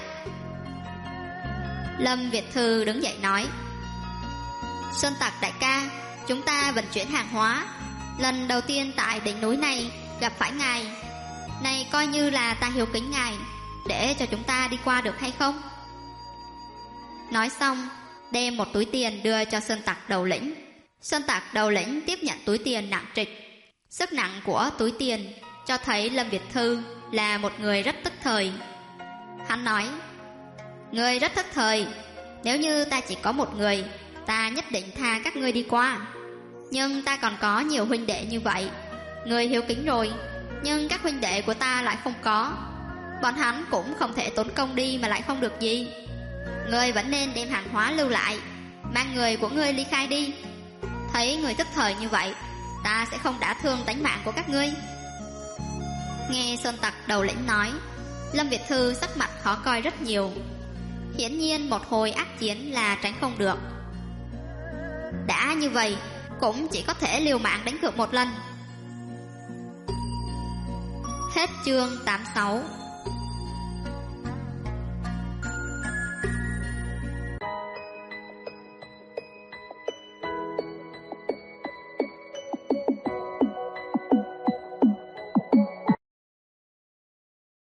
Lâm Việt Thư đứng dậy nói: sơn tặc đại ca, chúng ta vận chuyển hàng hóa, lần đầu tiên tại đỉnh núi này gặp phải ngài, này coi như là ta hiếu kính ngài, để cho chúng ta đi qua được hay không? Nói xong, đem một túi tiền đưa cho sơn tặc đầu lĩnh. Sơn tặc đầu lĩnh tiếp nhận túi tiền nặng trịch. Sức nặng của túi tiền cho thấy Lâm Việt Thư là một người rất tức thời. Hắn nói: ngươi rất tức thời, nếu như ta chỉ có một người, ta nhất định tha các ngươi đi qua. Nhưng ta còn có nhiều huynh đệ như vậy. Ngươi hiếu kính rồi, nhưng các huynh đệ của ta lại không có. Bọn hắn cũng không thể tốn công đi mà lại không được gì. Ngươi vẫn nên đem hàng hóa lưu lại, mang người của ngươi ly khai đi. Thấy người tức thời như vậy, ta sẽ không đả thương tánh mạng của các ngươi. Nghe sơn tặc đầu lĩnh nói, Lâm Việt Thư sắc mặt khó coi rất nhiều. Hiển nhiên một hồi ác chiến là tránh không được. Đã như vậy, cũng chỉ có thể liều mạng đánh cược một lần. Hết chương 86.